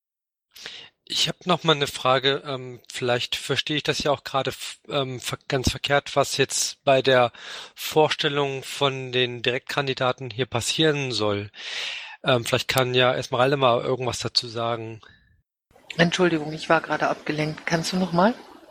Ich habe noch mal eine Frage. Vielleicht verstehe ich das ja auch gerade ganz verkehrt, was jetzt bei der Vorstellung von den Direktkandidaten hier passieren soll. Vielleicht kann ja Esmeralda mal irgendwas dazu sagen. Entschuldigung, ich war gerade abgelenkt. Kannst du noch mal?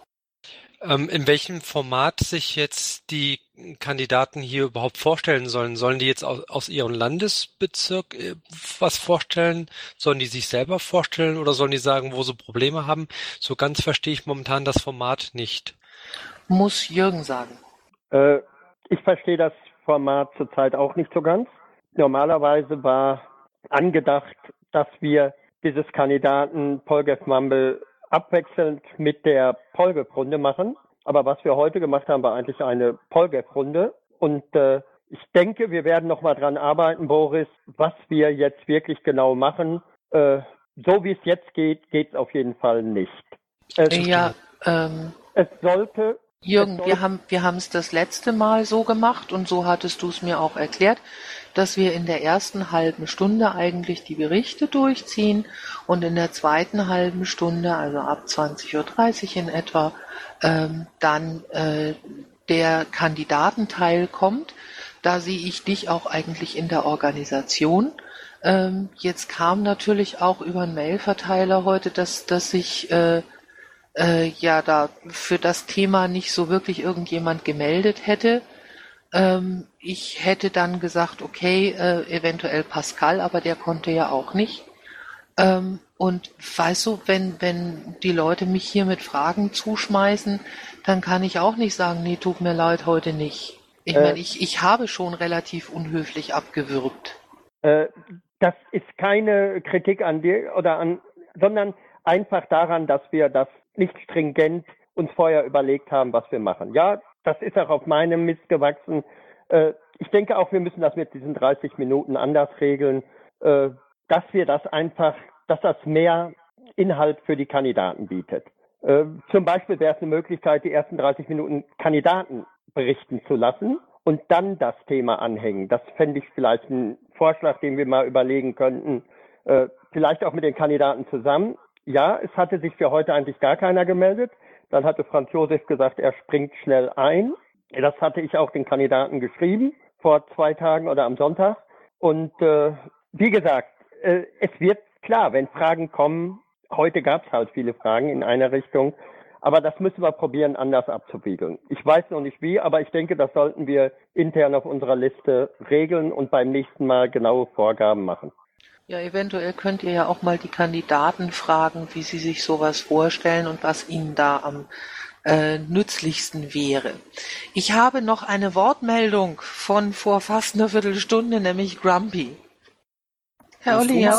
In welchem Format sich jetzt die Kandidaten hier überhaupt vorstellen sollen? Sollen die jetzt aus ihrem Landesbezirk was vorstellen? Sollen die sich selber vorstellen oder sollen die sagen, wo sie Probleme haben? So ganz verstehe ich momentan das Format nicht. Muss Jürgen sagen. Ich verstehe das Format zurzeit auch nicht so ganz. Normalerweise war angedacht, dass wir dieses Kandidaten Polgef Mumble abwechselnd mit der Polgef-Runde machen. Aber was wir heute gemacht haben, war eigentlich eine Polgef-Runde. Und ich denke, wir werden noch mal dran arbeiten, Boris, was wir jetzt wirklich genau machen. So wie es jetzt geht, geht es auf jeden Fall nicht. Es sollte... Jürgen, wir haben es das letzte Mal so gemacht und so hattest du es mir auch erklärt, dass wir in der ersten halben Stunde eigentlich die Berichte durchziehen und in der zweiten halben Stunde, also ab 20:30 Uhr in etwa, dann der Kandidatenteil kommt. Da sehe ich dich auch eigentlich in der Organisation. Jetzt kam natürlich auch über einen Mailverteiler heute, dass sich ja da für das Thema nicht so wirklich irgendjemand gemeldet hätte. Ich hätte dann gesagt, okay, eventuell Pascal, aber der konnte ja auch nicht. Und weißt du, wenn die Leute mich hier mit Fragen zuschmeißen, dann kann ich auch nicht sagen, nee, tut mir leid, heute nicht. Ich meine, ich habe schon relativ unhöflich abgewürgt. Das ist keine Kritik an dir sondern einfach daran, dass wir das nicht stringent uns vorher überlegt haben, was wir machen. Ja, das ist auch auf meinem Mist gewachsen. Ich denke auch, wir müssen das mit diesen 30 Minuten anders regeln, dass das mehr Inhalt für die Kandidaten bietet. Zum Beispiel wäre es eine Möglichkeit, die ersten 30 Minuten Kandidaten berichten zu lassen und dann das Thema anhängen. Das fände ich vielleicht ein Vorschlag, den wir mal überlegen könnten. Vielleicht auch mit den Kandidaten zusammen. Ja, es hatte sich für heute eigentlich gar keiner gemeldet. Dann hatte Franz Josef gesagt, er springt schnell ein. Das hatte ich auch den Kandidaten geschrieben, vor 2 Tagen oder am Sonntag. Und wie gesagt, es wird klar, wenn Fragen kommen, heute gab es halt viele Fragen in einer Richtung, aber das müssen wir probieren, anders abzuwiegeln. Ich weiß noch nicht wie, aber ich denke, das sollten wir intern auf unserer Liste regeln und beim nächsten Mal genaue Vorgaben machen. Ja, eventuell könnt ihr ja auch mal die Kandidaten fragen, wie sie sich sowas vorstellen und was ihnen da am nützlichsten wäre. Ich habe noch eine Wortmeldung von vor fast einer Viertelstunde, nämlich Grumpy. Herr Olli, ja.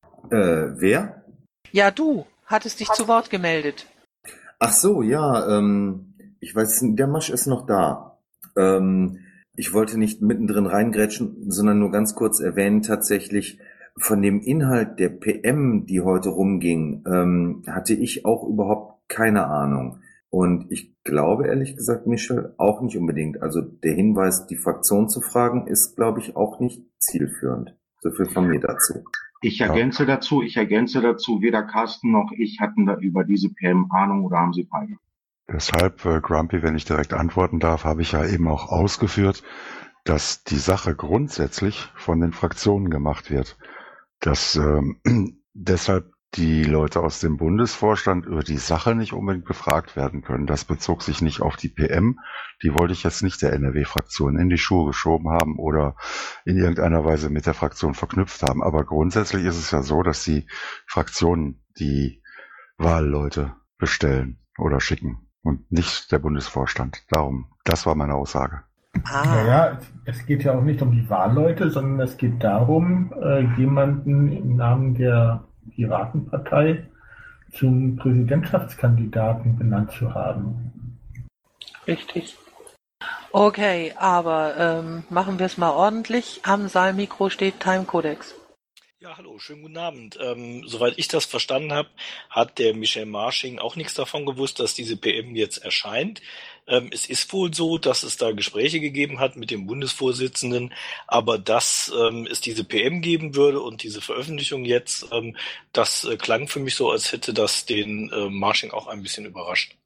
Wer? Ja, du hattest dich zu Wort gemeldet. Ach so, ja, ich weiß, der Masch ist noch da. Ich wollte nicht mittendrin reingrätschen, sondern nur ganz kurz erwähnen, tatsächlich von dem Inhalt der PM, die heute rumging, hatte ich auch überhaupt keine Ahnung. Und ich glaube, ehrlich gesagt, Michel, auch nicht unbedingt. Also der Hinweis, die Fraktion zu fragen, ist, glaube ich, auch nicht zielführend. So viel von mir dazu. Ich ergänze dazu, weder Carsten noch ich hatten da über diese PM Ahnung oder haben sie Feige. Deshalb, Grumpy, wenn ich direkt antworten darf, habe ich ja eben auch ausgeführt, dass die Sache grundsätzlich von den Fraktionen gemacht wird. Dass deshalb die Leute aus dem Bundesvorstand über die Sache nicht unbedingt befragt werden können. Das bezog sich nicht auf die PM. Die wollte ich jetzt nicht der NRW-Fraktion in die Schuhe geschoben haben oder in irgendeiner Weise mit der Fraktion verknüpft haben. Aber grundsätzlich ist es ja so, dass die Fraktionen die Wahlleute bestellen oder schicken und nicht der Bundesvorstand. Darum, das war meine Aussage. Naja, es geht ja auch nicht um die Wahlleute, sondern es geht darum, jemanden im Namen der Piratenpartei zum Präsidentschaftskandidaten benannt zu haben. Richtig. Okay, aber machen wir es mal ordentlich. Am Saalmikro steht Timecodex. Ja, hallo, schönen guten Abend. Soweit ich das verstanden habe, hat der Michel Marsching auch nichts davon gewusst, dass diese PM jetzt erscheint. Es ist wohl so, dass es da Gespräche gegeben hat mit dem Bundesvorsitzenden, aber dass es diese PM geben würde und diese Veröffentlichung jetzt, das klang für mich so, als hätte das den Marsching auch ein bisschen überrascht.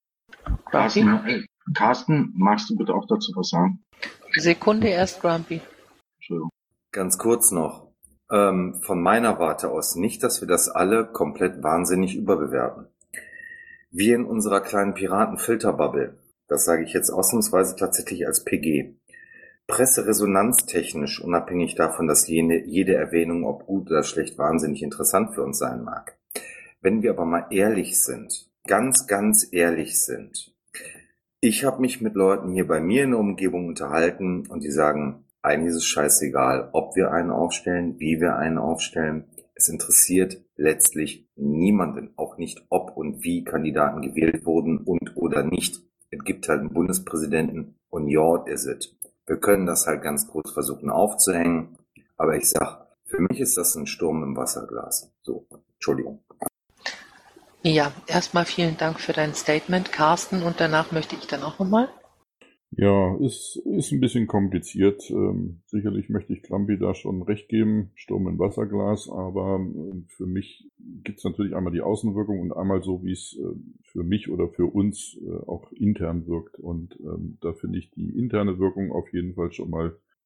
Carsten, magst du bitte auch dazu was sagen? Sekunde erst, Grumpy. Entschuldigung. Ganz kurz noch. Von meiner Warte aus nicht, dass wir das alle komplett wahnsinnig überbewerten. Wir in unserer kleinen Piraten-Filterbubble, das sage ich jetzt ausnahmsweise tatsächlich als PG, presseresonanztechnisch, unabhängig davon, dass jede Erwähnung, ob gut oder schlecht, wahnsinnig interessant für uns sein mag. Wenn wir aber mal ehrlich sind, ganz, ganz ehrlich sind, ich habe mich mit Leuten hier bei mir in der Umgebung unterhalten und die sagen, eigentlich ist es scheißegal, ob wir einen aufstellen, wie wir einen aufstellen. Es interessiert letztlich niemanden, auch nicht, ob und wie Kandidaten gewählt wurden und oder nicht. Es gibt halt einen Bundespräsidenten und ja, is it. Wir können das halt ganz kurz versuchen aufzuhängen, aber ich sag, für mich ist das ein Sturm im Wasserglas. So, Entschuldigung. Ja, erstmal vielen Dank für dein Statement, Carsten, und danach möchte ich dann auch nochmal. Ja, ist ein bisschen kompliziert. Sicherlich möchte ich Grumpy da schon recht geben, Sturm im Wasserglas, aber für mich gibt's natürlich einmal die Außenwirkung und einmal so, wie es für mich oder für uns auch intern wirkt. Und da finde ich die interne Wirkung auf jeden Fall schon mal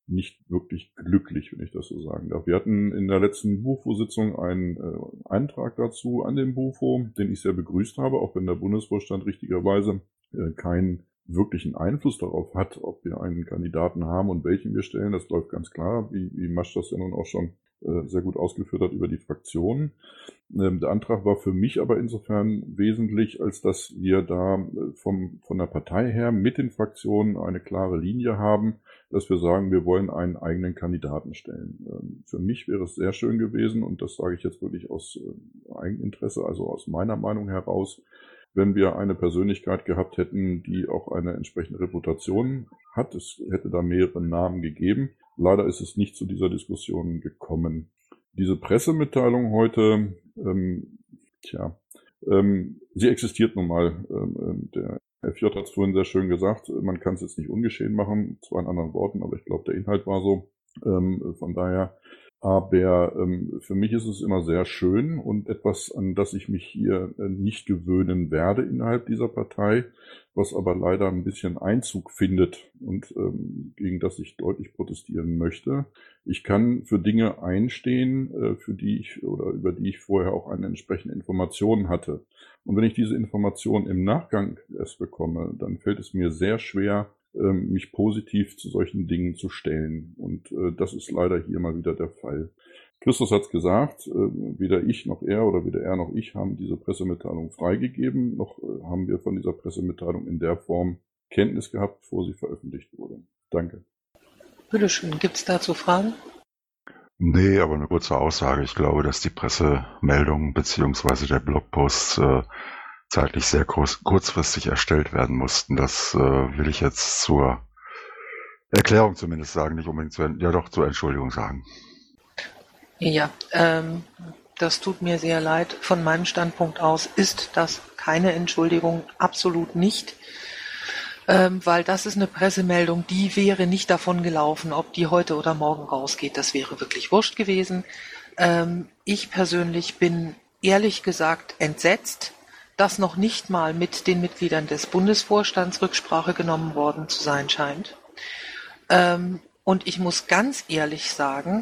nicht wirklich glücklich, wenn ich das so sagen darf. Wir hatten in der letzten BUFO-Sitzung einen Eintrag dazu an den BUFO, den ich sehr begrüßt habe, auch wenn der Bundesvorstand richtigerweise keinen wirklichen Einfluss darauf hat, ob wir einen Kandidaten haben und welchen wir stellen. Das läuft ganz klar, wie Masch das ja nun auch schon sehr gut ausgeführt hat über die Fraktionen. Der Antrag war für mich aber insofern wesentlich, als dass wir da von der Partei her mit den Fraktionen eine klare Linie haben, dass wir sagen, wir wollen einen eigenen Kandidaten stellen. Für mich wäre es sehr schön gewesen, und das sage ich jetzt wirklich aus Eigeninteresse, also aus meiner Meinung heraus, wenn wir eine Persönlichkeit gehabt hätten, die auch eine entsprechende Reputation hat. Es hätte da mehrere Namen gegeben. Leider ist es nicht zu dieser Diskussion gekommen. Diese Pressemitteilung heute, sie existiert nun mal. Der FJ hat es vorhin sehr schön gesagt, man kann es jetzt nicht ungeschehen machen, zwar in anderen Worten, aber ich glaube, der Inhalt war so. Von daher, aber für mich ist es immer sehr schön und etwas, an das ich mich hier nicht gewöhnen werde innerhalb dieser Partei, was aber leider ein bisschen Einzug findet und gegen das ich deutlich protestieren möchte. Ich kann für Dinge einstehen, für die ich oder über die ich vorher auch eine entsprechende Information hatte. Und wenn ich diese Information im Nachgang erst bekomme, dann fällt es mir sehr schwer, mich positiv zu solchen Dingen zu stellen. Und das ist leider hier mal wieder der Fall. Christus hat es gesagt, weder ich noch er oder weder er noch ich haben diese Pressemitteilung freigegeben, noch haben wir von dieser Pressemitteilung in der Form Kenntnis gehabt, bevor sie veröffentlicht wurde. Danke. Bitteschön, gibt es dazu Fragen? Nee, aber eine kurze Aussage. Ich glaube, dass die Pressemeldung beziehungsweise der Blogpost zeitlich sehr kurzfristig erstellt werden mussten. Das will ich jetzt zur Erklärung zumindest sagen, nicht unbedingt zur Entschuldigung sagen. Ja, das tut mir sehr leid. Von meinem Standpunkt aus ist das keine Entschuldigung, absolut nicht. Weil das ist eine Pressemeldung, die wäre nicht davon gelaufen, ob die heute oder morgen rausgeht. Das wäre wirklich wurscht gewesen. Ich persönlich bin ehrlich gesagt entsetzt, dass noch nicht mal mit den Mitgliedern des Bundesvorstands Rücksprache genommen worden zu sein scheint. Und ich muss ganz ehrlich sagen,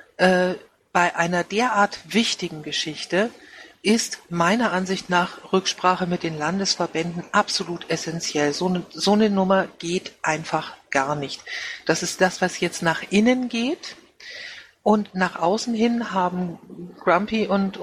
bei einer derart wichtigen Geschichte ist meiner Ansicht nach Rücksprache mit den Landesverbänden absolut essentiell. So eine Nummer geht einfach gar nicht. Das ist das, was jetzt nach innen geht. Und nach außen hin haben Grumpy und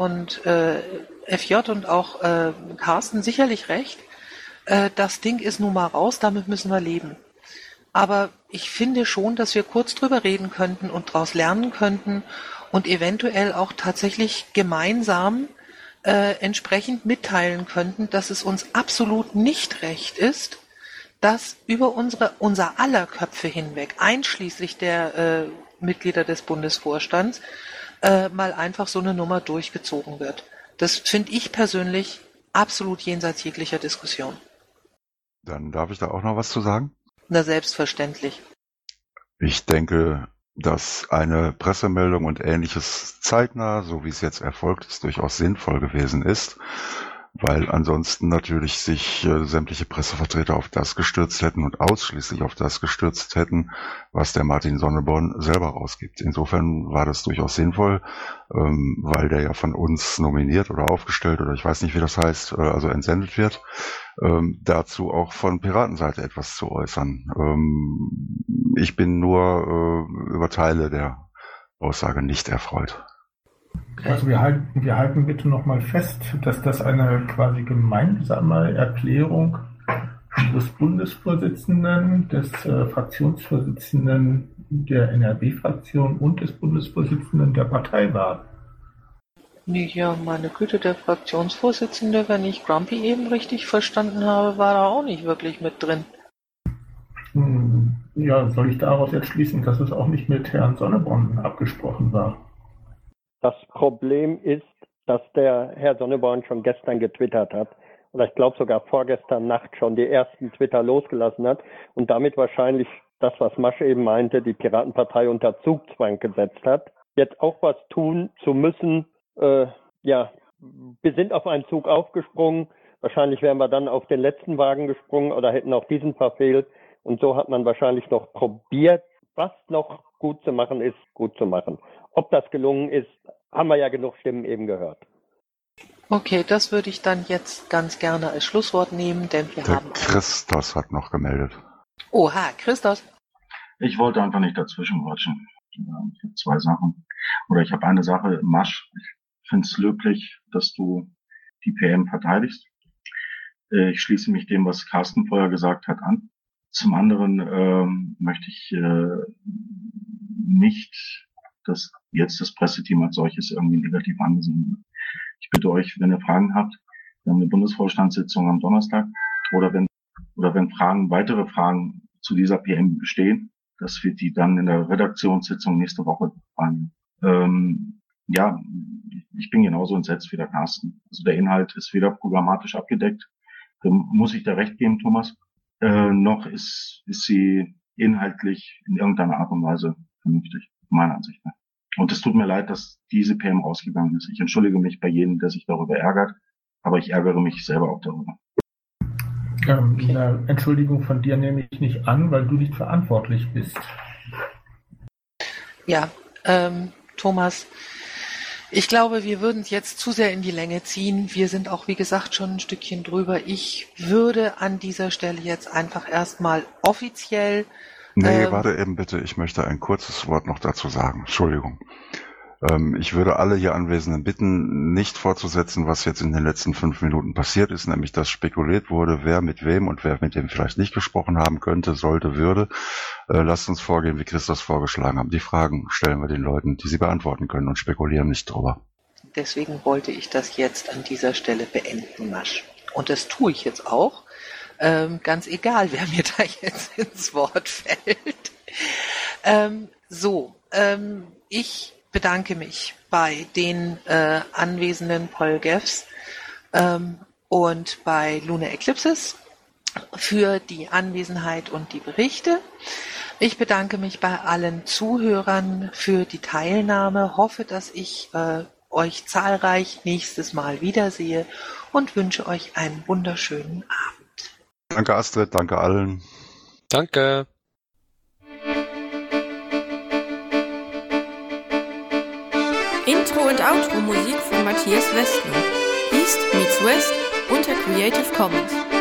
FJ und auch Carsten sicherlich recht. Das Ding ist nun mal raus, damit müssen wir leben. Aber ich finde schon, dass wir kurz drüber reden könnten und daraus lernen könnten und eventuell auch tatsächlich gemeinsam entsprechend mitteilen könnten, dass es uns absolut nicht recht ist, dass über unser aller Köpfe hinweg, einschließlich der Mitglieder des Bundesvorstands, mal einfach so eine Nummer durchgezogen wird. Das finde ich persönlich absolut jenseits jeglicher Diskussion. Dann darf ich da auch noch was zu sagen? Na, selbstverständlich. Ich denke, dass eine Pressemeldung und Ähnliches zeitnah, so wie es jetzt erfolgt ist, durchaus sinnvoll gewesen ist, weil ansonsten natürlich sich sämtliche Pressevertreter auf das gestürzt hätten und ausschließlich auf das gestürzt hätten, was der Martin Sonneborn selber rausgibt. Insofern war das durchaus sinnvoll, weil der ja von uns nominiert oder aufgestellt oder ich weiß nicht, wie das heißt, also entsendet wird, dazu auch von Piratenseite etwas zu äußern. Ich bin nur über Teile der Aussage nicht erfreut. Also wir halten bitte nochmal fest, dass das eine quasi gemeinsame Erklärung des Bundesvorsitzenden, des Fraktionsvorsitzenden der NRW-Fraktion und des Bundesvorsitzenden der Partei war. Ja, meine Güte, der Fraktionsvorsitzende, wenn ich Grumpy eben richtig verstanden habe, war da auch nicht wirklich mit drin. Ja, soll ich daraus jetzt schließen, dass es auch nicht mit Herrn Sonneborn abgesprochen war? Das Problem ist, dass der Herr Sonneborn schon gestern getwittert hat. Oder ich glaube sogar vorgestern Nacht schon die ersten Twitter losgelassen hat und damit wahrscheinlich das, was Masch eben meinte, die Piratenpartei unter Zugzwang gesetzt hat. Jetzt auch was tun zu müssen, wir sind auf einen Zug aufgesprungen. Wahrscheinlich wären wir dann auf den letzten Wagen gesprungen oder hätten auch diesen verfehlt. Und so hat man wahrscheinlich noch probiert, fast noch gut zu machen ist, gut zu machen. Ob das gelungen ist, haben wir ja genug Stimmen eben gehört. Okay, das würde ich dann jetzt ganz gerne als Schlusswort nehmen, denn wir Der haben... Christos hat noch gemeldet. Oha, Christos. Ich wollte einfach nicht dazwischenrutschen. Ich habe 2 Sachen. Oder ich habe eine Sache, Masch. Ich finde es löblich, dass du die PM verteidigst. Ich schließe mich dem, was Carsten vorher gesagt hat, an. Zum anderen möchte ich nicht, dass jetzt das Presseteam als solches irgendwie negativ angesehen wird. Ich bitte euch, wenn ihr Fragen habt, wir haben eine Bundesvorstandssitzung am Donnerstag, oder wenn weitere Fragen zu dieser PM bestehen, dass wir die dann in der Redaktionssitzung nächste Woche behandeln. Ja, ich bin genauso entsetzt wie der Carsten. Also der Inhalt ist weder programmatisch abgedeckt, muss ich da recht geben, Thomas, noch ist sie inhaltlich in irgendeiner Art und Weise vernünftig, meiner Ansicht nach. Und es tut mir leid, dass diese PM rausgegangen ist. Ich entschuldige mich bei jedem, der sich darüber ärgert, aber ich ärgere mich selber auch darüber. Eine Entschuldigung von dir nehme ich nicht an, weil du nicht verantwortlich bist. Ja, Thomas, ich glaube, wir würden es jetzt zu sehr in die Länge ziehen. Wir sind auch, wie gesagt, schon ein Stückchen drüber. Ich würde an dieser Stelle jetzt einfach erstmal offiziell... Nee, warte eben bitte. Ich möchte ein kurzes Wort noch dazu sagen. Entschuldigung. Ich würde alle hier Anwesenden bitten, nicht fortzusetzen, was jetzt in den letzten 5 Minuten passiert ist, nämlich dass spekuliert wurde, wer mit wem und wer mit dem vielleicht nicht gesprochen haben könnte, sollte, würde. Lasst uns vorgehen, wie Christos vorgeschlagen hat. Die Fragen stellen wir den Leuten, die sie beantworten können, und spekulieren nicht drüber. Deswegen wollte ich das jetzt an dieser Stelle beenden, Masch. Und das tue ich jetzt auch. Ganz egal, wer mir da jetzt ins Wort fällt. Ich bedanke mich bei den anwesenden Polgefs und bei Lunar Eclipses für die Anwesenheit und die Berichte. Ich bedanke mich bei allen Zuhörern für die Teilnahme, hoffe, dass ich euch zahlreich nächstes Mal wiedersehe und wünsche euch einen wunderschönen Abend. Danke Astrid, danke allen. Danke. Intro und Outro Musik von Matthias Westner. East meets West unter Creative Commons.